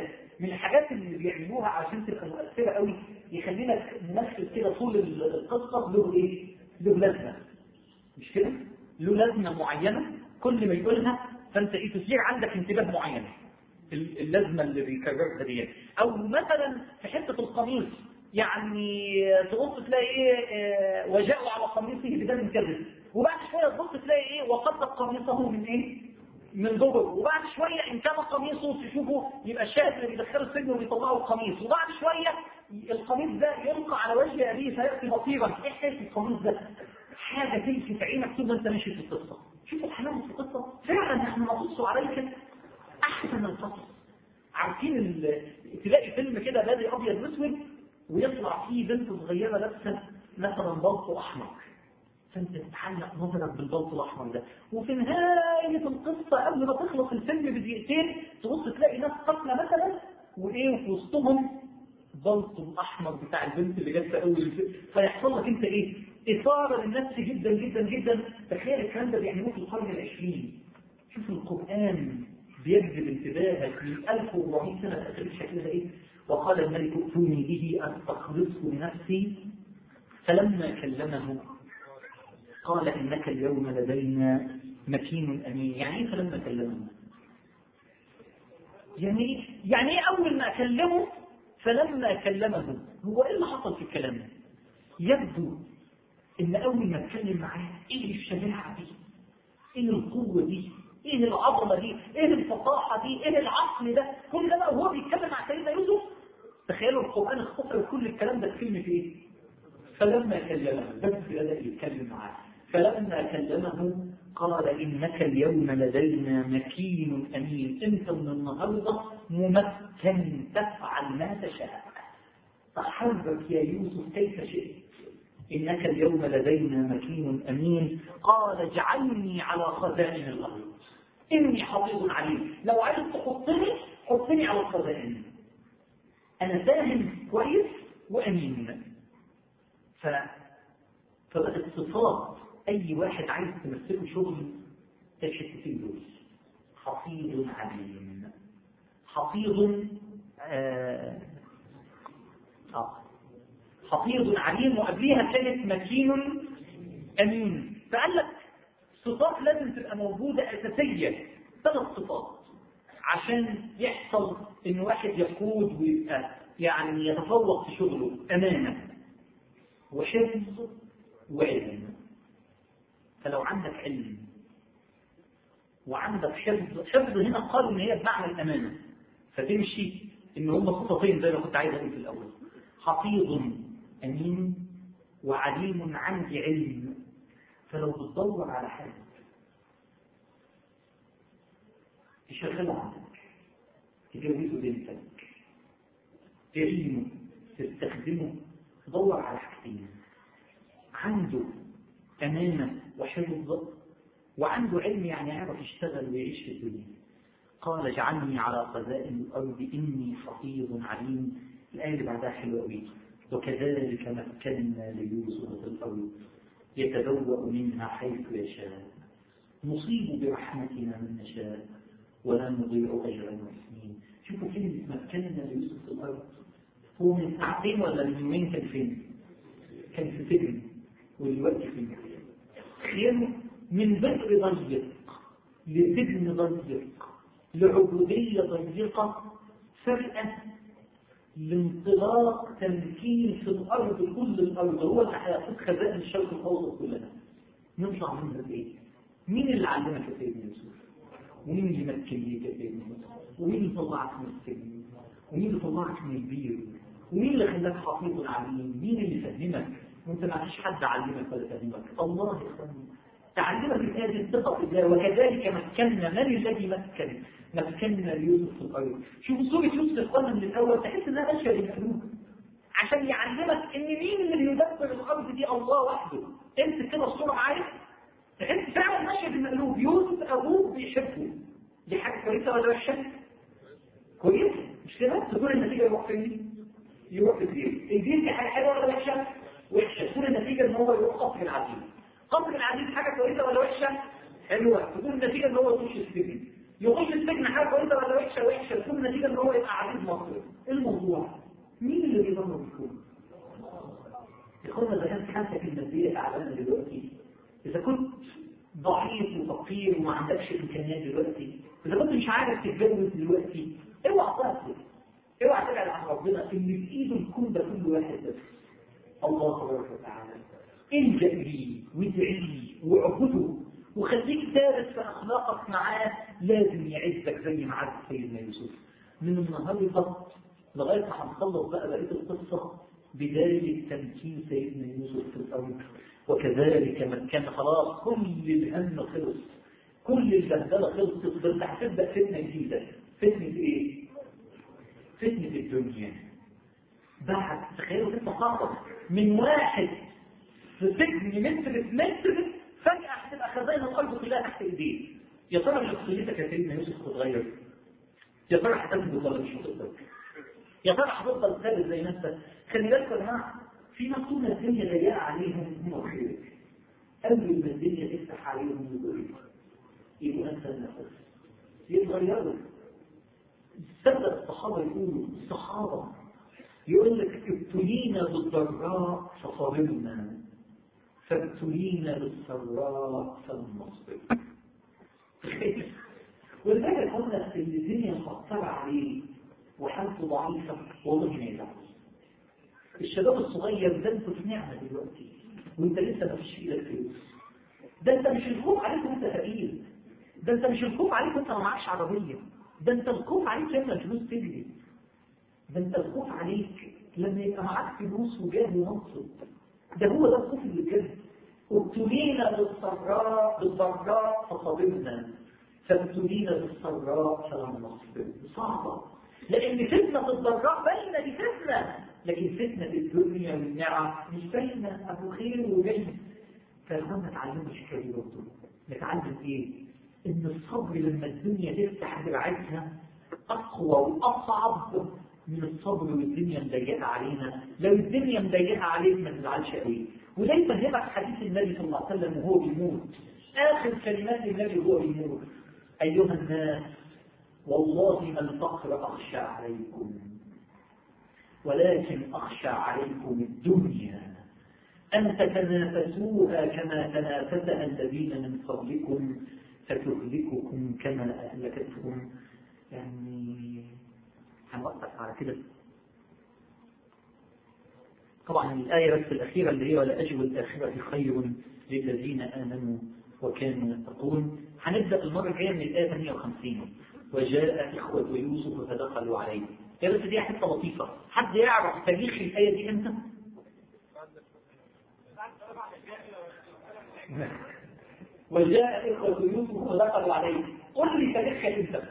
من الحاجات اللي بيعملوها عشان تبقى مؤثره قوي، يخلينا نمثل كده طول القصه له ايه؟ له لازمه، مش كده؟ له لازمه معينه كل ما يقولها فانت ايه تثير عندك انتباه معين اللازمه اللي بيكررها دي. او مثلا في حته القميص، يعني تبص تلاقي ايه وجاءوا على قميصه بدم كذب، وبعد شويه تبص تلاقي ايه وقد قميصه من ايه؟ من دبر، وبعد شويه ان كان قميصه تشوفه يبقى الشاهد اللي بيدخله السجن وبيطلعوا القميص، وبعد شويه القميص ده يلقى على وجه ابيه فياتي بصيرا. ايه حكايه القميص ده؟ حاجه تلفت عينك طول ما انت ماشي في القصه. شوف الحلاوه في القصه فعلا، نحن نقص عليك احسن القصص. عارفين تلاقي فيلم كده بادئ ابيض واسود ويطلع فيه بنت صغيره لابسه مثلا بلطو احمر، فانت تتعلق نظرك بالبلطو الاحمر ده، وفي نهايه القصه قبل ما تخلص الفيلم بدقيقتين تبص تلاقي ناس قتلى مثلا وايه في وسطهم بلطو الاحمر بتاع البنت اللي جت في اول الفيلم، فيحصل لك انت ايه؟ اثاره للنفس جدا جدا جدا. تخيل الكلام ده بيعملوه في القرن العشرين. شوف القران بيجذب انتباهك من ألف وأربعمائة سنه تقريبا شكلها ايه؟ وقال الملك ائتوني به استخلصه لنفسي فلما كلمه قال انك اليوم لدينا مكين امين. يعني ايه فلما كلمه؟ يعني ايه؟ يعني ايه اول ما اكلمه فلما كلمه؟ هو ايه اللي حصل في الكلام؟ يبدو ان اول ما اتكلم معاه ايه الشجاعه دي؟ ايه القوه دي؟ ايه العظمه دي؟ ايه الفصاحه دي؟ ايه العقل ده؟ كل ده بقى وهو بيتكلم مع سيدنا يوسف. تخيلوا القران اختصر كل الكلام ده في كلمه ايه؟ فلما كلمه، بس بدا يتكلم معاه. فلما كلمه قال انك اليوم لدينا مكين امين. انت من النهارده ممكن تفعل ما تشاء، تحرك يا يوسف كيف شئت. انك اليوم لدينا مكين امين. قال اجعلني على خزائن الارض اني حفيظ عليم. لو عايز تحطني حطني على الخزائن، انا فاهم كويس وامين. ف فبقت صفات اي واحد عايز تمسكه شغل الحتتين دول: حفيظ عليم. حفيظ آه آه. حفيظ عليم، وقبليها كانت مكين امين. فقال لك صفات لازم تبقى موجوده اساسيه، ثلاث صفات عشان يحصل ان واحد يقود ويبقى يعني يتفوق في شغله: امانه وحفظ وعلم. فلو عندك علم وعندك حفظ، حفظ هنا قالوا ان هي بمعنى الامانه، فتمشي ان هم صفتين زي ما كنت عايز اقول في الاول: حفيظ امين وعليم عندي علم. فلو بتدور على حد تشغله عندك، تجوزه بنتك، تعينه، تستخدمه، تدور على حاجتين: عنده امانه وحفظ، وعنده علم يعني يعرف يشتغل ويعيش في الدنيا. قال اجعلني على خزائن الارض اني حفيظ عليم. الايه اللي بعدها حلوه قوي: وكذلك مكنا ليوسف في الارض يتبوأ منها حيث يشاء نصيب برحمتنا من نشاء ولا نضيع اجر المحسنين. شوفوا كلمه مكنا ليوسف في الارض، هو من ساعتين ولا من يومين كان فين؟ كان في سجن، والوقت فين؟ تخيلوا من بدء ضيق لسجن ضيق لعبوديه ضيقه، فرقه لانطلاق تمكين في الارض، كل الارض هو اللي هياخد خزائن الشرق الاوسط كلها. نطلع منها بايه؟ مين اللي علمك يا سيدنا يوسف؟ ومين اللي مكن ليك يا سيدنا يوسف؟ ومين اللي طلعك من السجن؟ ومين اللي طلعك من البير؟ ومين اللي خلاك حفيظ عليم؟ مين اللي فهمك وانت ما فيش حد علمك ولا فهمك؟ الله يفهمك. تعلمك الآية الثقة في الله: وكذلك مكنا. من الذي مكن؟ مكنا ليوسف في الأرض. شوفوا سورة يوسف القرن من الأول تحس إنها ماشية بالمقلوب عشان يعلمك إن مين اللي يدبر الأرض دي؟ الله وحده. امسك كده الصورة معايا تحس فعلا ماشية بالمقلوب. يوسف أبوه بيحبه، دي حاجة كويسة ولا وحشة؟ كويس مش كده؟ تقول النتيجة يروح فين؟ يروح في الدين. الدين دي حاجة حلوة ولا وحشة؟ وحشة. تقول النتيجة إن هو يروح قصر العزيز. قصر العزيز حاجة كويسة ولا وحشة؟ حلوة. تقول النتيجة إن هو يخش السجن. يخش السجن حاجه كويسه ولا وحشه وحشه تكون النتيجه ان هو يبقى عزيز مصر. الموضوع مين اللي بيضمن الحكومه؟ يقولنا اذا كانت حالتك الماديه تعبانه دلوقتي، اذا كنت ضعيف وفقير وما عندكش امكانيات دلوقتي، اذا كنت مش عارف تتجوز دلوقتي، اوعى تغفل، اوعى تبعد عن ربنا اللي بايده الكون ده كل واحد بس الله تبارك وتعالى. الجا ليه وادعي لي واعبده وخليك ثابت في اخلاقك معاه، لازم يعزك زي ما عز سيدنا يوسف. من النهارده لغايه ما هنخلص بقى بقيه القصه بدايه تمكين سيدنا يوسف في الارض. وكذلك من كان خلاص كل الهم خلص، كل البهدله خلصت، بس هتبدا فتنه جديده. فتنه ايه؟ فتنه الدنيا. بعد تخيلوا فتنه صعبه من واحد في سجن متر في متر فجاه هتبقى خزائن الارض كلها تحت ايديه. يا ترى شخصيتك يا سيدنا يوسف تتغير؟ يا ترى هتثبت ولا مش هتثبت؟ يا ترى هتفضل ثابت زي ما انت؟ خلي بالك يا جماعه، في ناس طول الدنيا ضيقه عليهم هم خير، قبل ما الدنيا تفتح عليهم يقولوا يبقوا انت النفس يتغيروا. السبب الصحابه يقولوا الصحابه يقول لك ابتلينا بالضراء فصبرنا فابتلينا بالسراء فلم نصبر. ولذلك قلنا ان الدنيا مأثرة عليه وحالته ضعيفه والله ما يزعل. الشباب الصغير ده انت في نعمه دلوقتي وانت لسه ما فيش ايدك فلوس. ده انت مش الخوف عليك وانت فقير، ده انت مش الخوف عليك وانت ما معكش عربيه، ده انت الخوف عليك لما الفلوس تجري، ده انت الخوف عليك لما يبقى معاك فلوس وجاه ومنصب. ده هو ده الخوف اللي بجد. ابتلينا بالسراء بالضراء فصبرنا فابتلينا بالسراء فلم نصبر. صعبه لان فتنه الضراء باينه دي فتنه، لكن فتنه الدنيا والنعم مش باينه، ابو خير وجيد. فالهم نتعلم الحكايه برضه. نتعلم ايه؟ ان الصبر لما الدنيا تفتح دراعتها اقوى واصعب من الصبر والدنيا مضيقه علينا. لو الدنيا مضيقه عليك ما تزعلش قوي. وده يفهمك حديث النبي صلى الله عليه وسلم وهو بيموت، اخر كلمات النبي وهو بيموت: ايها الناس والله ما الفقر اخشى عليكم ولكن اخشى عليكم الدنيا ان تتنافسوها كما تنافسها الذين من قبلكم فتهلككم كما اهلكتهم. يعني هنوقف على كده. طبعا الآية بس الأخيرة اللي هي ولأجل الآخرة خير للذين آمنوا وكانوا يتقون. هنبدأ المرة الجاية من الآية ثمانية وخمسين: وجاء إخوة يوسف فدخلوا عليه. يا بس دي حتة لطيفة. حد يعرف تاريخ الآية دي امتى؟ وجاء إخوة يوسف فدخلوا عليه. قل لي تاريخها امتى؟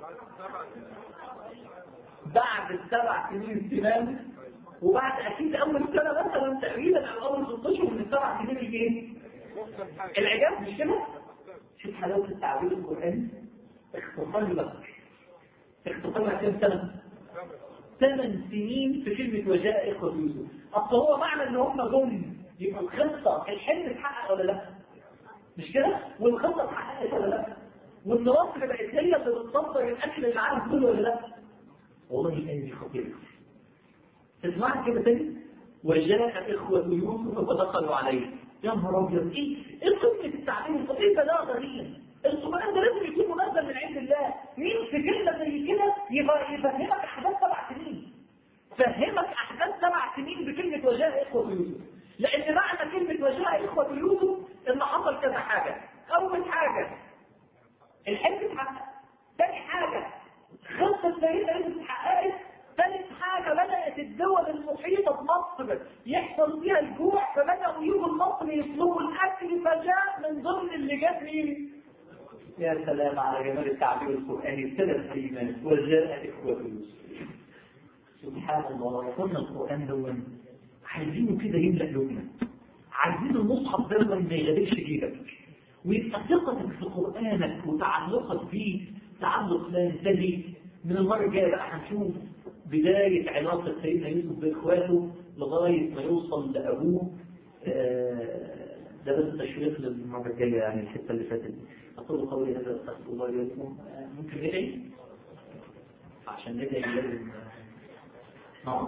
بعد السبع سنين استلام، وبعد اكيد اول سنه مثلا تقريبا او اول ست اشهر من السبع سنين الايه؟ العجاب مش كده؟ شوف حلاوه التعبير القراني. اختصر لك اختصر لك كم سنه؟ ثمان سنين في كلمه وجاء اخوه يوسف. اصل هو معنى ان هم جم يبقى الخطه الحلم اتحقق ولا لا؟ مش كده؟ والخطه اتحققت ولا لا؟ وان مصر بقت هي اللي بتصدر الاكل للعالم كله ولا لا؟ والله الآية دي خطيرة. تسمعها كده تاني؟ وجاء إخوة يوسف فدخلوا عليه. يا نهار أبيض، إيه؟ إيه قمة التعليم الخطير ده؟ لا ضرير. القرآن ده لازم يكون منزل من عند الله. مين في كلمة زي كده يبقى يفهمك أحداث سبع سنين؟ فهمك أحداث سبع سنين بكلمة وجاء إخوة يوسف. لأن معنى كلمة وجاء إخوة يوسف إن حصل كذا حاجة. أول حاجة الحلم اتحقق. ثاني حاجة خطة سيدنا يوسف اتحققت. ثالث حاجة بدأت الدول المحيطة بمصر يحصل فيها الجوع، فبدأوا يجوا مصر يطلبوا الأكل، فجاء من ضمن اللي جات مين؟ يا سلام على جمال التعبير القرآني. ثلاث كلمات: وجاء إخوة يوسف. سبحان الله. يقولنا القرآن ده عايزينه كده يملأ لبنا، عايزين المصحف ده ما يغادرش جيبك، ويبقى ثقتك في قرآنك وتعلقك بيه تعلق لا ينتهي. من المرة الجاية بقى هنشوف بداية علاقة سيدنا يوسف بإخواته لغاية ما يوصل لأبوه. ده بس تشويق للمرة الجاية، يعني الحتة اللي فاتت. أقول قولي هذا أستغفر الله لي ولكم. ممكن ندعي عشان ندعي لازم نعم.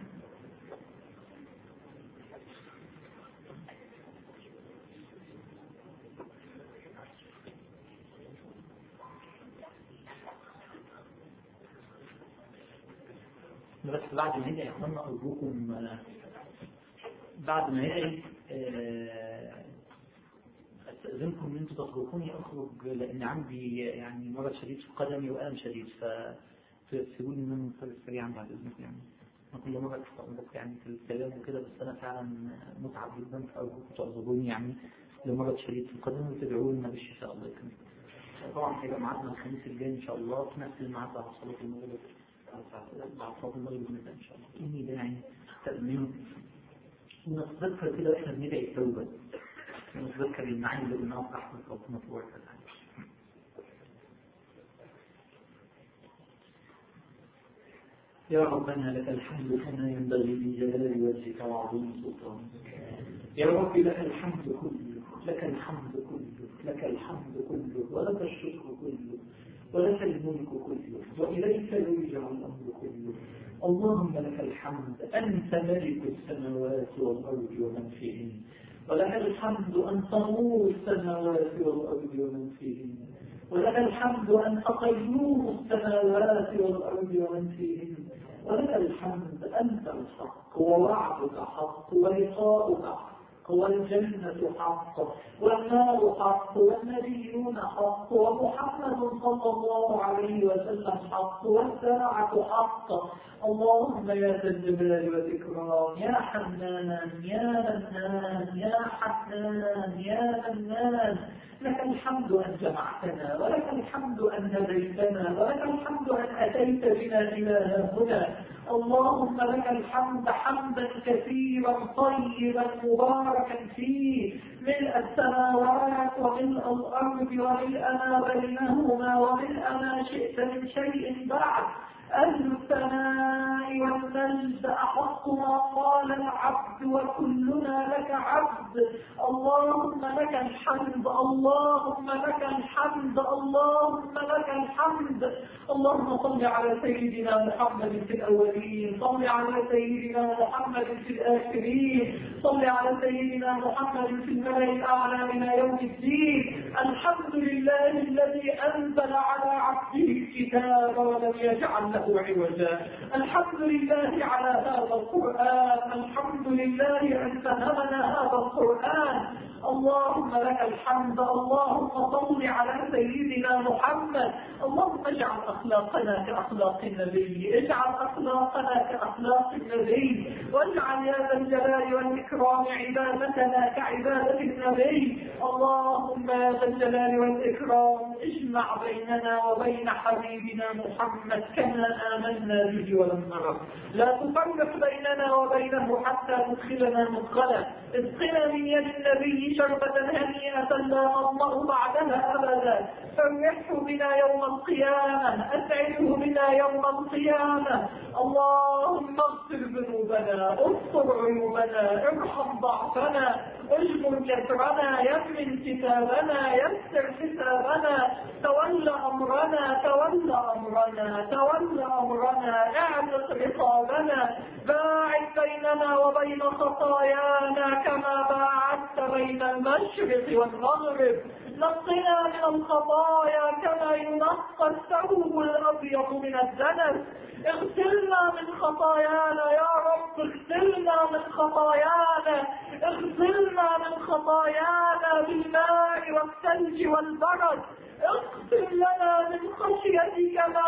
بس بعد ما ندعي أخوانا أرجوكم بعد ما ندعي أستأذنكم إن أنتم تتركوني أخرج لأن عندي يعني مرض شديد في قدمي وألم شديد فتسيبوني إن أنا منصرف سريعا بعد إذنكم. يعني أنا كل مرة أتفرج يعني في الكلام وكده بس أنا فعلا متعب جدا فأرجوكم تعذروني يعني لمرض شديد في القدم وتدعوا لنا بالشفاء الله يكرمكم. طبعا هيبقى معادنا الخميس الجاي إن شاء الله في نفس الميعاد بعد صلاة المغرب بعد صلاة المغرب بنبدأ إن شاء الله. إني داعي تأمين ونتذكر كده إحنا بندعي التوبة ونتذكر المعاني اللي قلناها في رحمة ربنا تبارك وتعالى. يا ربنا لك الحمد كما ينبغي لجلال وجهك وعظيم سلطانك. يا رب لك الحمد كله، لك الحمد كله، لك الحمد كله، ولك الشكر كله، ولك الملك كله، وإليك يرجع الأمر كله. اللهم لك الحمد أنت ملك السماوات والأرض ومن فيهن، ولك الحمد أنت نور السماوات والأرض ومن فيهن، ولك الحمد أنت قيوم السماوات والأرض ومن فيهن، ولك الحمد أنت الحق ووعدك حق ولقاؤك حق والجنة حق والنار حق والنبيون حق ومحمد صلى الله عليه وسلم حق والساعة حق. اللهم يا ذا الجلال والإكرام يا حنان يا منان يا حنان يا منان، لك الحمد أن جمعتنا ولك الحمد أن هديتنا ولك الحمد أن أتيت بنا إلى هنا. اللهم لك الحمد حمدا كثيرا طيبا مباركا فيه ملء السماوات وملء الأرض وملء ما بينهما وملء ما شئت من شيء بعد. أهل الثناء والمجد أحق ما قال العبد وكلنا لك عبد. اللهم لك الحمد اللهم لك الحمد اللهم لك الحمد. اللهم صل على سيدنا محمد في الأولين، صل على سيدنا محمد في الآخرين، صل على سيدنا محمد في الملأ الأعلى من يوم الدين. الحمد لله الذي أنزل على عبده الكتاب ولم يجعل له عوجا. الحمد لله على هذا القرآن، الحمد لله أن فهمنا هذا القرآن. اللهم لك الحمد. اللهم صل على سيدنا محمد. اللهم اجعل أخلاقنا كأخلاق النبي، اجعل أخلاقنا كأخلاق النبي، واجعل يا ذا الجلال والإكرام عبادتنا كعبادة النبي. اللهم يا ذا الجلال والإكرام اجمع بيننا وبين حبيبنا محمد كما آمنا به ولم نره، لا تفرق بيننا وبينه حتى تدخلنا مدخلا. اسقنا من يد النبي شربة هنيئة لا نظمأ بعدها أبدا. فرحه بنا يوم القيامة، أسعده بنا يوم القيامة. اللهم اغفر ذنوبنا، استر عيوبنا، ارحم ضعفنا، اجبر كسرنا، يمن كتابنا، يسر حسابنا، تول أمرنا تول أمرنا تول أمرنا، اعتق رقابنا، باعد بيننا وبين خطايانا كما باعدت بين المشرق والمغرب. نقنا من الخطايا كما ينقى الثوب الأبيض من الدنس. اغسلنا من خطايانا يا رب، اغسلنا من خطايانا، اغسلنا من خطايانا بالماء والثلج والبرد. اغفر لنا من خشيتك ما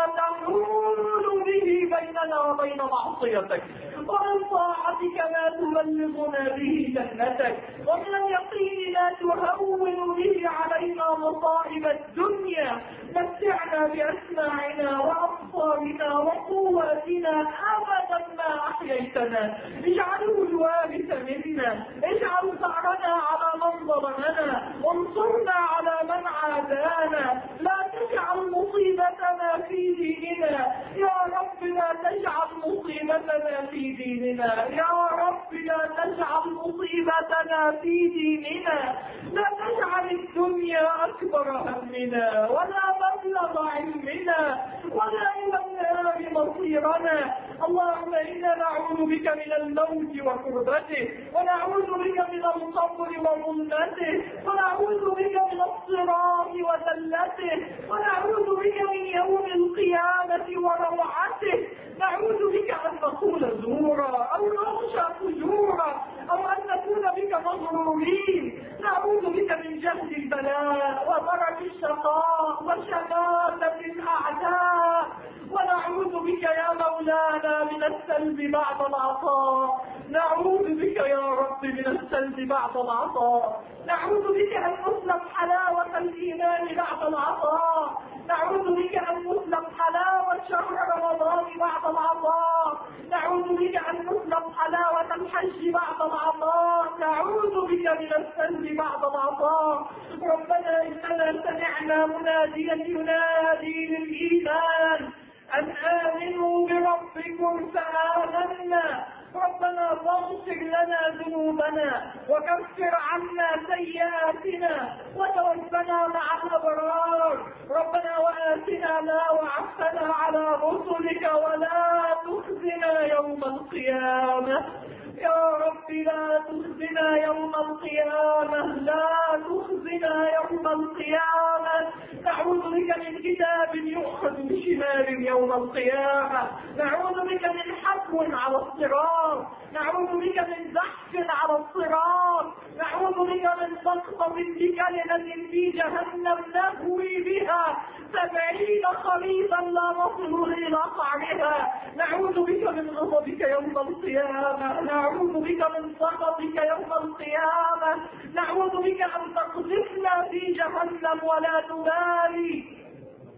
تحول به بيننا وبين معصيتك، ومن طاعتك ما تبلغنا به جنتك، ومن اليقين لا تهون به علينا مصائب الدنيا. متعنا بأسماعنا وأبصارنا وقواتنا أبدا ما أحييتنا، اجعله الوارث منا، اجعل ثأرنا على من ظلمنا، وانصرنا على من عادانا. لا تجعل مصيبتنا في ديننا يا رب، لا تجعل مصيبتنا في ديننا يا رب، لا تجعل مصيبتنا في ديننا، لا تجعل الدنيا أكبر همنا ولا مبلغ علمنا ولا إلى النار مصيرنا. اللهم إنا نعوذ بك من الموت وكربته، ونعوذ بك من القبر وظلمته، ونعوذ بك من الصراط وذلته، ونعوذ بك من يوم القيامة وروعته. نعوذ بك أن نقول زورا أو نخشى فجورا أو أن نكون بك مغرورين. نعوذ بك من جهد البلاء وضرر الشقاء وشماتة الأعداء. ونعوذ بك يا مولانا من السلب بعد العطاء. نعوذ بك يا رب من السلب بعد العطاء. نعوذ بك أن نسلب حلاوة الإيمان بعد العطاء. نعوذ بك أن نسلب حلاوة شهر رمضان بعد العطاء. نعوذ بك أن نسلب حلاوة الحج بعد العطاء. نعوذ بك من السلب بعد العطاء. ربنا إننا سمعنا مناديا ينادي للإيمان أن آمنوا بربكم فآمنا. ربنا فاغفر لنا ذنوبنا وكفر عنا سيئاتنا وتوفنا مع الأبرار. ربنا وآتنا ما وعدتنا على رسلك ولا تخزنا يوم القيامة. يا رب لا تخزنا يوم القيامة، لا تخزنا يوم القيامة. نعوذ بك من كتاب يؤخذ بشمال يوم القيامة. نعوذ بك من حتو على الصراط. نعوذ بك من زحف على الصراط. نعوذ بك من سقطة بكلمة في جهنم نهوي بها سبعين خريفا لا نصل إلى قعرها. نعوذ بك من غضبك يوم القيامة. نعوذ بك من سخطك يوم القيامة. نعوذ بك أن تقذفنا في جهنم ولا تبالي.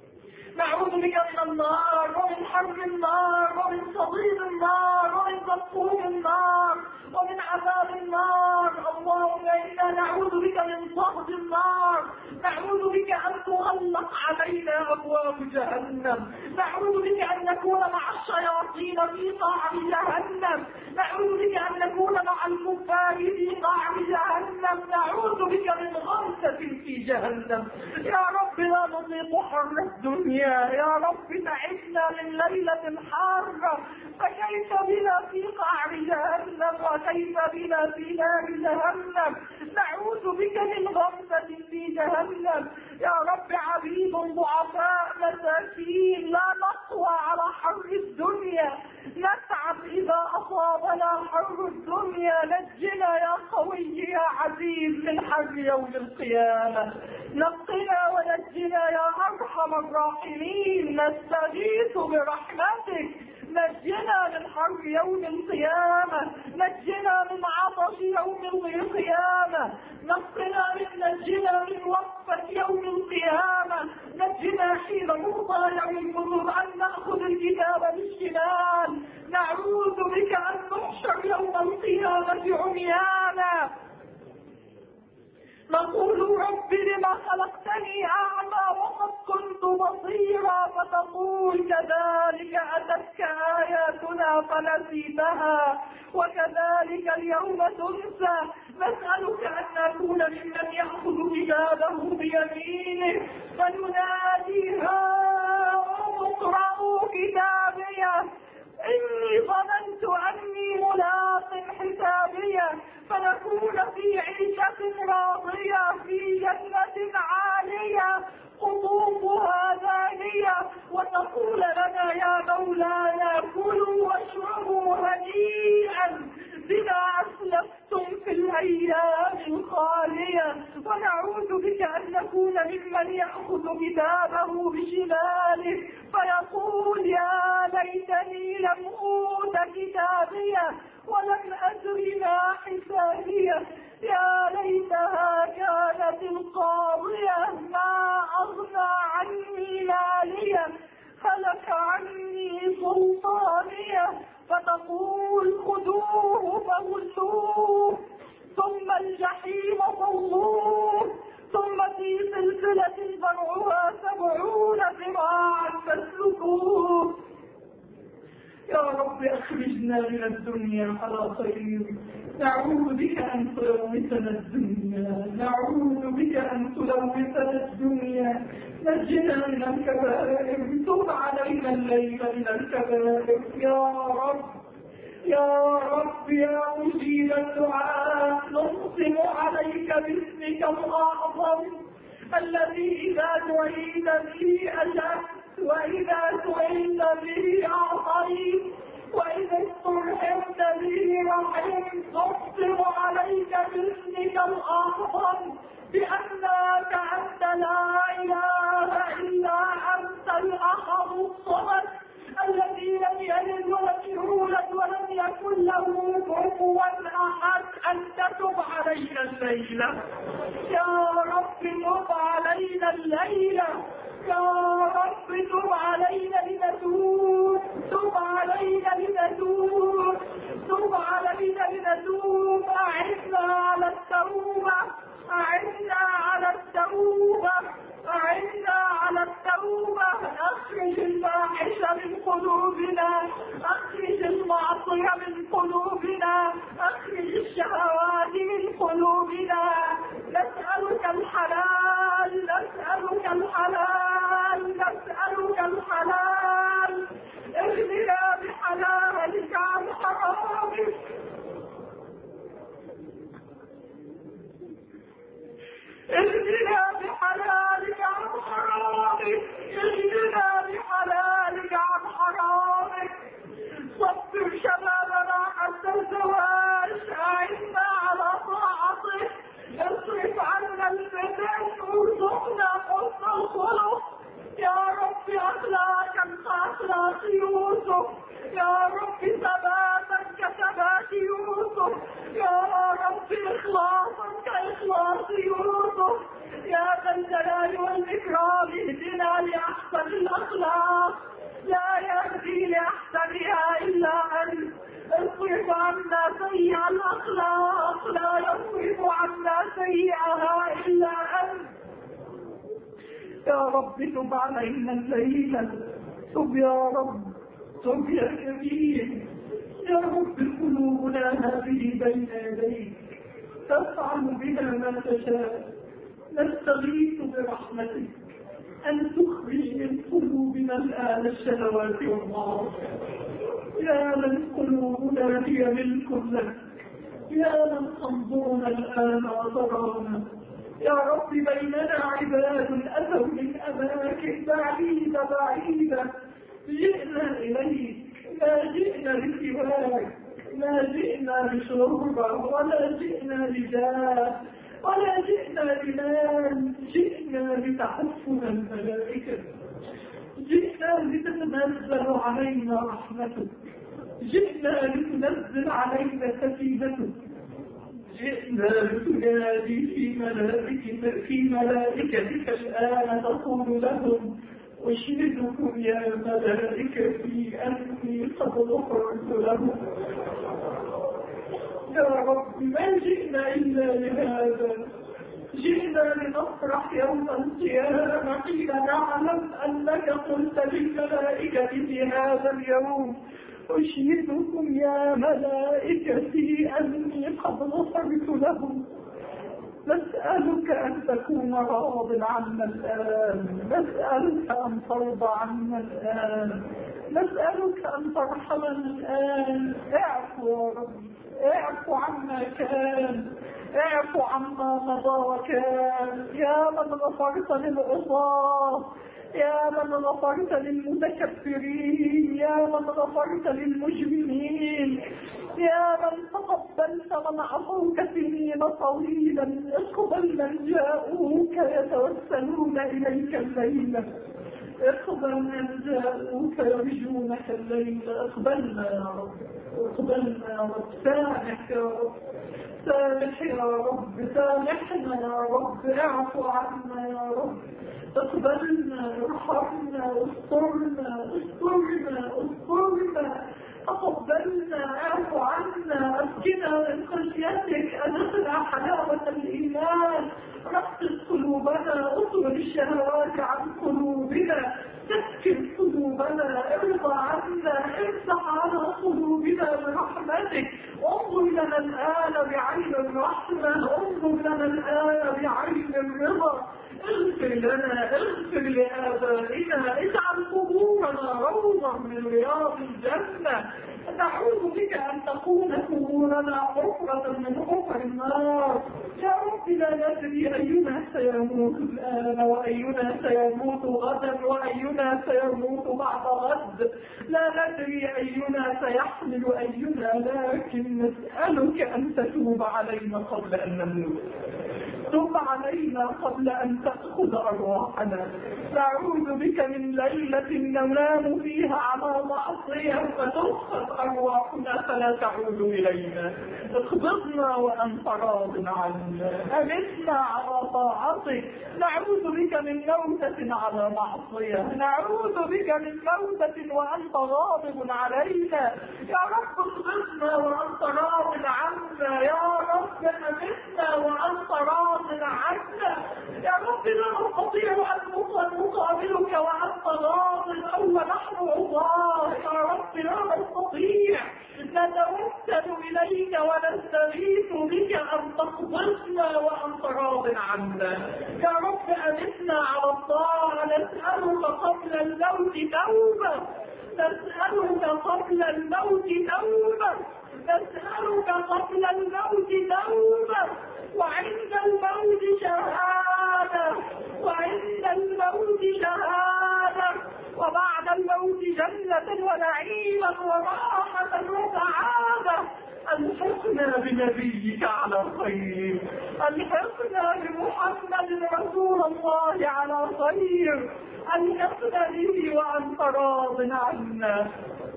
نعوذ بك من النار ومن حر النار ومن صديد النار ومن زقوم النار ومن عذاب النار. اللهم إنا نعوذ بك من صهد النار. نعوذ بك أن تغلق علينا أبواب جهنم. نعوذ بك أن نكون مع الشياطين في قعر جهنم. نعوذ بك أن نكون مع الكفار في قعر جهنم. نعوذ بك من غمسة في جهنم. يا رب لا نطيق حر الدنيا. يا رب تعبنا من ليلة حارة، فكيف بنا في قعر جهنم وكيف بنا في نار جهنم. نعوذ بك من غمسة في جهنم. يا رب عبيد ضعفاء مساكين لا نقوى على حر الدنيا، نتعب إذا أصابنا حر الدنيا. نجنا يا قوي يا عزيز من حر يوم القيامة. نقنا ونجنا يا أرحم الراحمين. نستغيث برحمتك. نجنا من حر يوم القيامة. نجنا من عطش يوم القيامة. نقنا من نجنا من وقفة يوم القيامة. نجنا حين نرضى يوم النذر أن نأخذ الكتاب بالشمال. نعوذ بك أن نحشر يوم القيامة عميانا. نقول رب لما خلقتني أعمى وقد كنت بصيرا، فتقول كذلك أتتك آياتنا فنسيتها وكذلك اليوم تنسى. نسألك أن نكون ممن يأخذ كتابه بيمينه فيناديها اقرءوا كتابيه إني ظننت أني ملاق حسابيه. فنكون في عيشة راضية في جنة عالية قطوفها دانية، وتقول لنا يا مولانا كلوا واشربوا هنيئا بما أسلفتم في الأيام الخالية. ونعوذ بك أن نكون ممن يأخذ كتابه بشماله فيقول يا ليتني لم أوت كتابيه ولم أدر ما حسابيه. يا ليتها كانت القاضية ما أغنى عني ماليه هلك عني سلطانيه. فتقول خذوه فغلوه ثم الجحيم صلوه ثم في سلسلة ذرعها سبعون ذراعا فاسلكوه. يا رب أخرجنا من الدنيا على خير. نعوذ بك أن تلوثنا الدنيا، نعوذ بك أن تلوثنا الدنيا. نجنا من الكبائر، تب علينا الليل من الكبائر يا رب. يا رب يا مجيب الدعاء، نقسم عليك باسمك الأعظم الذي إذا دعيت به أجبت، وإذا سئلت به أعطيت، وإذا استرحمت به رحمت. نقسم عليك باسمك الأعظم بأنك أنت لا إله إلا أنت الأحد الصمد الذي لم يلد ولم يولد ولم يكن له كفوا أحد، أن تتب علينا الليلة يا رب. تب علينا الليلة يا رب، تب علينا لنتوب، تب علينا لنتوب، تب علينا لنتوب. أعنا على التوبة، أعنا على التوبة، أعنا على التوبة. أخرج الفاحشة من قلوبنا، أخرج المعصية من قلوبنا، أخرج الشهوات من قلوبنا. نسألك الحلال، نسألك الحلال، نسألك الحلال. اغننا بحلالك عن حرامك، اغننا بحلالك عن حرامك، اغننا بحلالك عن حرامك. صبر شبابنا حتى الزواج، أعنا على طاعتك. اصرف عنا الفتن، وارزقنا حسن الخلق يا رب. أخلاقا كأخلاق يوسف يا رب، ثباتا كثبات يوسف يا رب، إخلاصا كإخلاص يوسف يا ذا الجلال والإكرام. اهدنا لأحسن الأخلاق، لا يهدي لأحسنها إلا أنت. اصرف عنا سيئ الأخلاق، لا يصرف عنا سيئها إلا أنت يا رب. تب علينا الليلة، تب يا رب، تب يا كريم يا رب. قلوبنا هذه بين يديك، تفعل بنا ما تشاء. نستغيث برحمتك أن تخرج من قلوبنا الآن الشهوات والمعاصي. يا من قلوبنا هي ملك لك، يا من تنظرنا الآن وترانا يا رب. بيننا عباد أتوا من أماكن بعيدة بعيدة، جئنا إليك، لا جئنا لسواك، لا جئنا لشربة، ولا جئنا لجاه، ولا جئنا لمال. جئنا لتحفنا الملائكة، جئنا لتتنزل علينا رحمتك، جئنا لتنزل علينا سكينتك، جئنا لتنادي في ملائكتك في ملائكتك الآن تقول لهم: أشهدكم يا ملائكتي أني قد غفرت لهم. يا رب ما جئنا إلا لهذا، جئنا لنفرح يوم القيامة حين نعلم أنك قلت للملائكة في هذا اليوم: أشهدكم يا ملائكتي أني قد غفرت لهم. نسألك أن تكون راض عنا الآن، نسألك أن ترضى عنا الآن، نسألك أن ترحمنا الآن. اعفو يا رب، اعفو عما كان، اعفو عما مضى وكان. يا من غفرت للعصاة، يا من غفرت للمتكبرين، يا من غفرت للمجرمين، يا من تقبلت من عصوك سنين طويلا. اقبل من جاءوك يتوسلون إليك الليلة، اقبل من جاءوك يرجونك الليلة. اقبلنا يا رب، اقبلنا يا رب. سامح يا رب، سامح يا رب، سامحنا يا رب. اعفو عنا يا رب، اقبلنا، ارحمنا، استرنا، استرنا، استرنا، تقبلنا، اعفو عنا، اسكنا من خشيتك، ادخلنا حلاوة الإيمان، رقص قلوبنا، اطرد الشهوات عن قلوبنا، سكن قلوبنا، ارضى عنا، امسح على قلوبنا برحمتك. انظر لنا الآن بعين الرحمة، انظر لنا الآن بعين الرضا. اغفر لنا، اغفر لآبائنا، اجعل قبورنا روضة من رياض الجنة. نعوذ بك أن تكون قبورنا حفرة من حفر النار. يا رب لا ندري أينا سيموت الآن وأينا سيموت غدا وأينا سيموت بعد غد، لا ندري أينا سيحمل أينا، لكن نسألك أن تتوب علينا قبل أن نموت، تب علينا قبل أن تأخذ أرواحنا. نعوذ بك من ليلة ننام فيها على معصية فتسخط أرواحنا فلا تعود إلينا. اقبضنا وأنت راض عنا، أمتنا على طاعتك. نعوذ بك من موتة على معصية، نعوذ بك من موتة وأنت غاضب علينا. يا رب اقبضنا وأنت راض عنا، يا رب أمتنا وأنت راض عنا. يا رب لا نستطيع أن نقابلك وأنت غاضب أو نحن عصاة. يا رب لا نستطيع، نتوسل إليك ونستغيث بك أن تقبضنا وأنت راض عنا. يا رب أمتنا على الطاعة، نسألك قبل الموت توبة، نسألك قبل الموت توبة، نسألك قبل الموت توبة، وعند الموت شهادة، وعند الموت شهادة، وبعد الموت جنة ونعيما وراحة وسعادة. الحقنا بنبيك على خير، الحقنا بمحمد رسول الله على خير، الحقنا به وأنت راض عنا.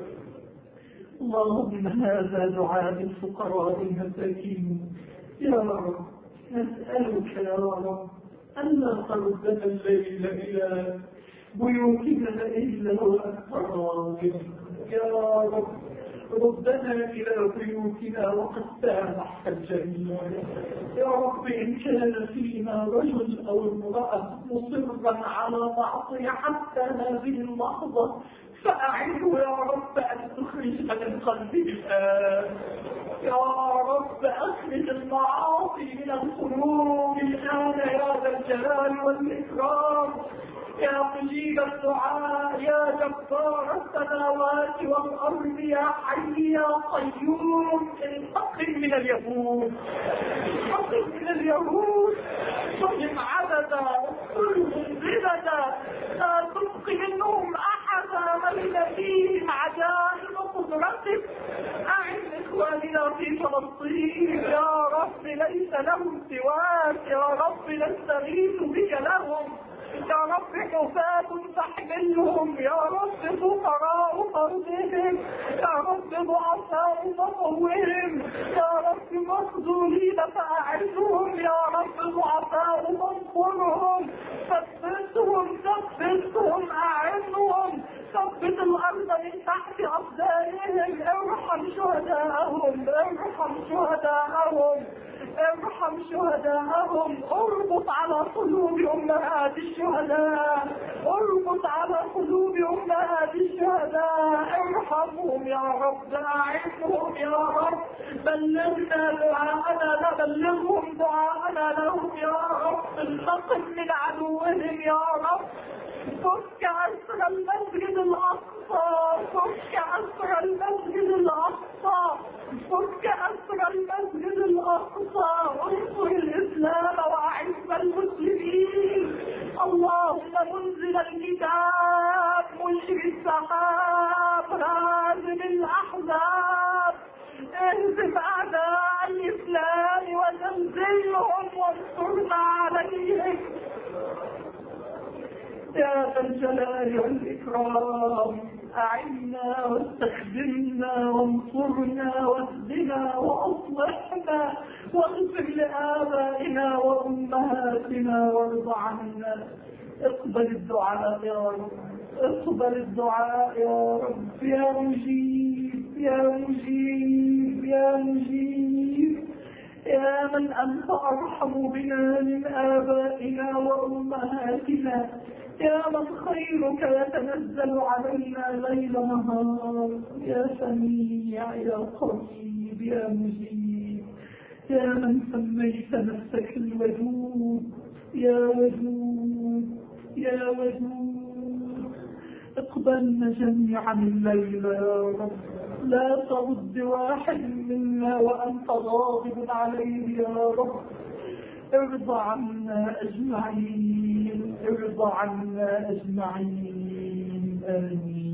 اللهم هذا دعاء الفقراء المساكين. يا رب نسألك يا رب ألا تردنا الليل إلى بيوتنا إلا وأنت راض. يا رب ردنا إلى بيوتنا وقد سامحت الجميع. يا رب إن كان فينا رجل أو امرأة مصرا على معصية حتى هذه اللحظة فأعده يا رب أن تخرج من قلبه الآن. يا رب أخرج المعاصي من القلوب الآن يا ذا الجلال والإكرام. يا مجيب الدعاء، يا جبار السماوات والأرض، يا حي يا قيوم، انتقم من اليهود، انتقم من اليهود، صهم عددا، اقتلهم زبدا، لا تبق منهم أحدا، أين فيهم عجائب قدرتك. أعن إخواننا في فلسطين يا رب، ليس لهم سواك، يا رب نستغيث بك لهم. يا رب حفاة فاحملهم، يا رب فقراء فرضهم، يا رب ضعفاء فقوهم، يا رب مخذولين فأعزهم، يا رب ضعفاء فانصرهم، ثبتهم ثبتهم أعنهم، ثبت الأرض من تحت أقدامهم. ارحم شهداءهم، ارحم شهداءهم، ارحم شهداءهم. اربط على قلوب أمهات الشهداء، اربط على قلوب أمهات الشهداء، ارحمهم يا رب، أعزهم يا رب. بلغنا دعاءنا، بلغهم دعاءنا لهم يا رب. انتقم من عدوهم يا رب. فك أسر المسجد الأقصى، فك أسر المسجد الأقصى، فك أسر المسجد الأقصى. انصر الإسلام وأعز المسلمين. اللهم منزل الكتاب، مجري السحاب، هازم الأحزاب، اهزم أعداء الإسلام وزلزلهم وانصرنا عليهم. يا ذا الجلال والإكرام، أعنا واستخدمنا وانصرنا واهدنا وأصلحنا واغفر لآبائنا وأمهاتنا وارض عنا. اقبل الدعاء يا رب، اقبل الدعاء يا رب، يا مجيب يا مجيب يا مجيب، يا من أنت أرحم بنا من آبائنا وأمهاتنا. يا من خيرك يتنزل علينا ليل نهار، يا سميع يا قريب يا مجيب، يا من سميت نفسك الودود، يا ودود يا ودود، اقبلنا جميعا الليل يا رب، لا ترد واحد منا وأنت غاضب عليه يا رب، ارضى عنا أجمعين، ارضى عنا أجمعين، آمين.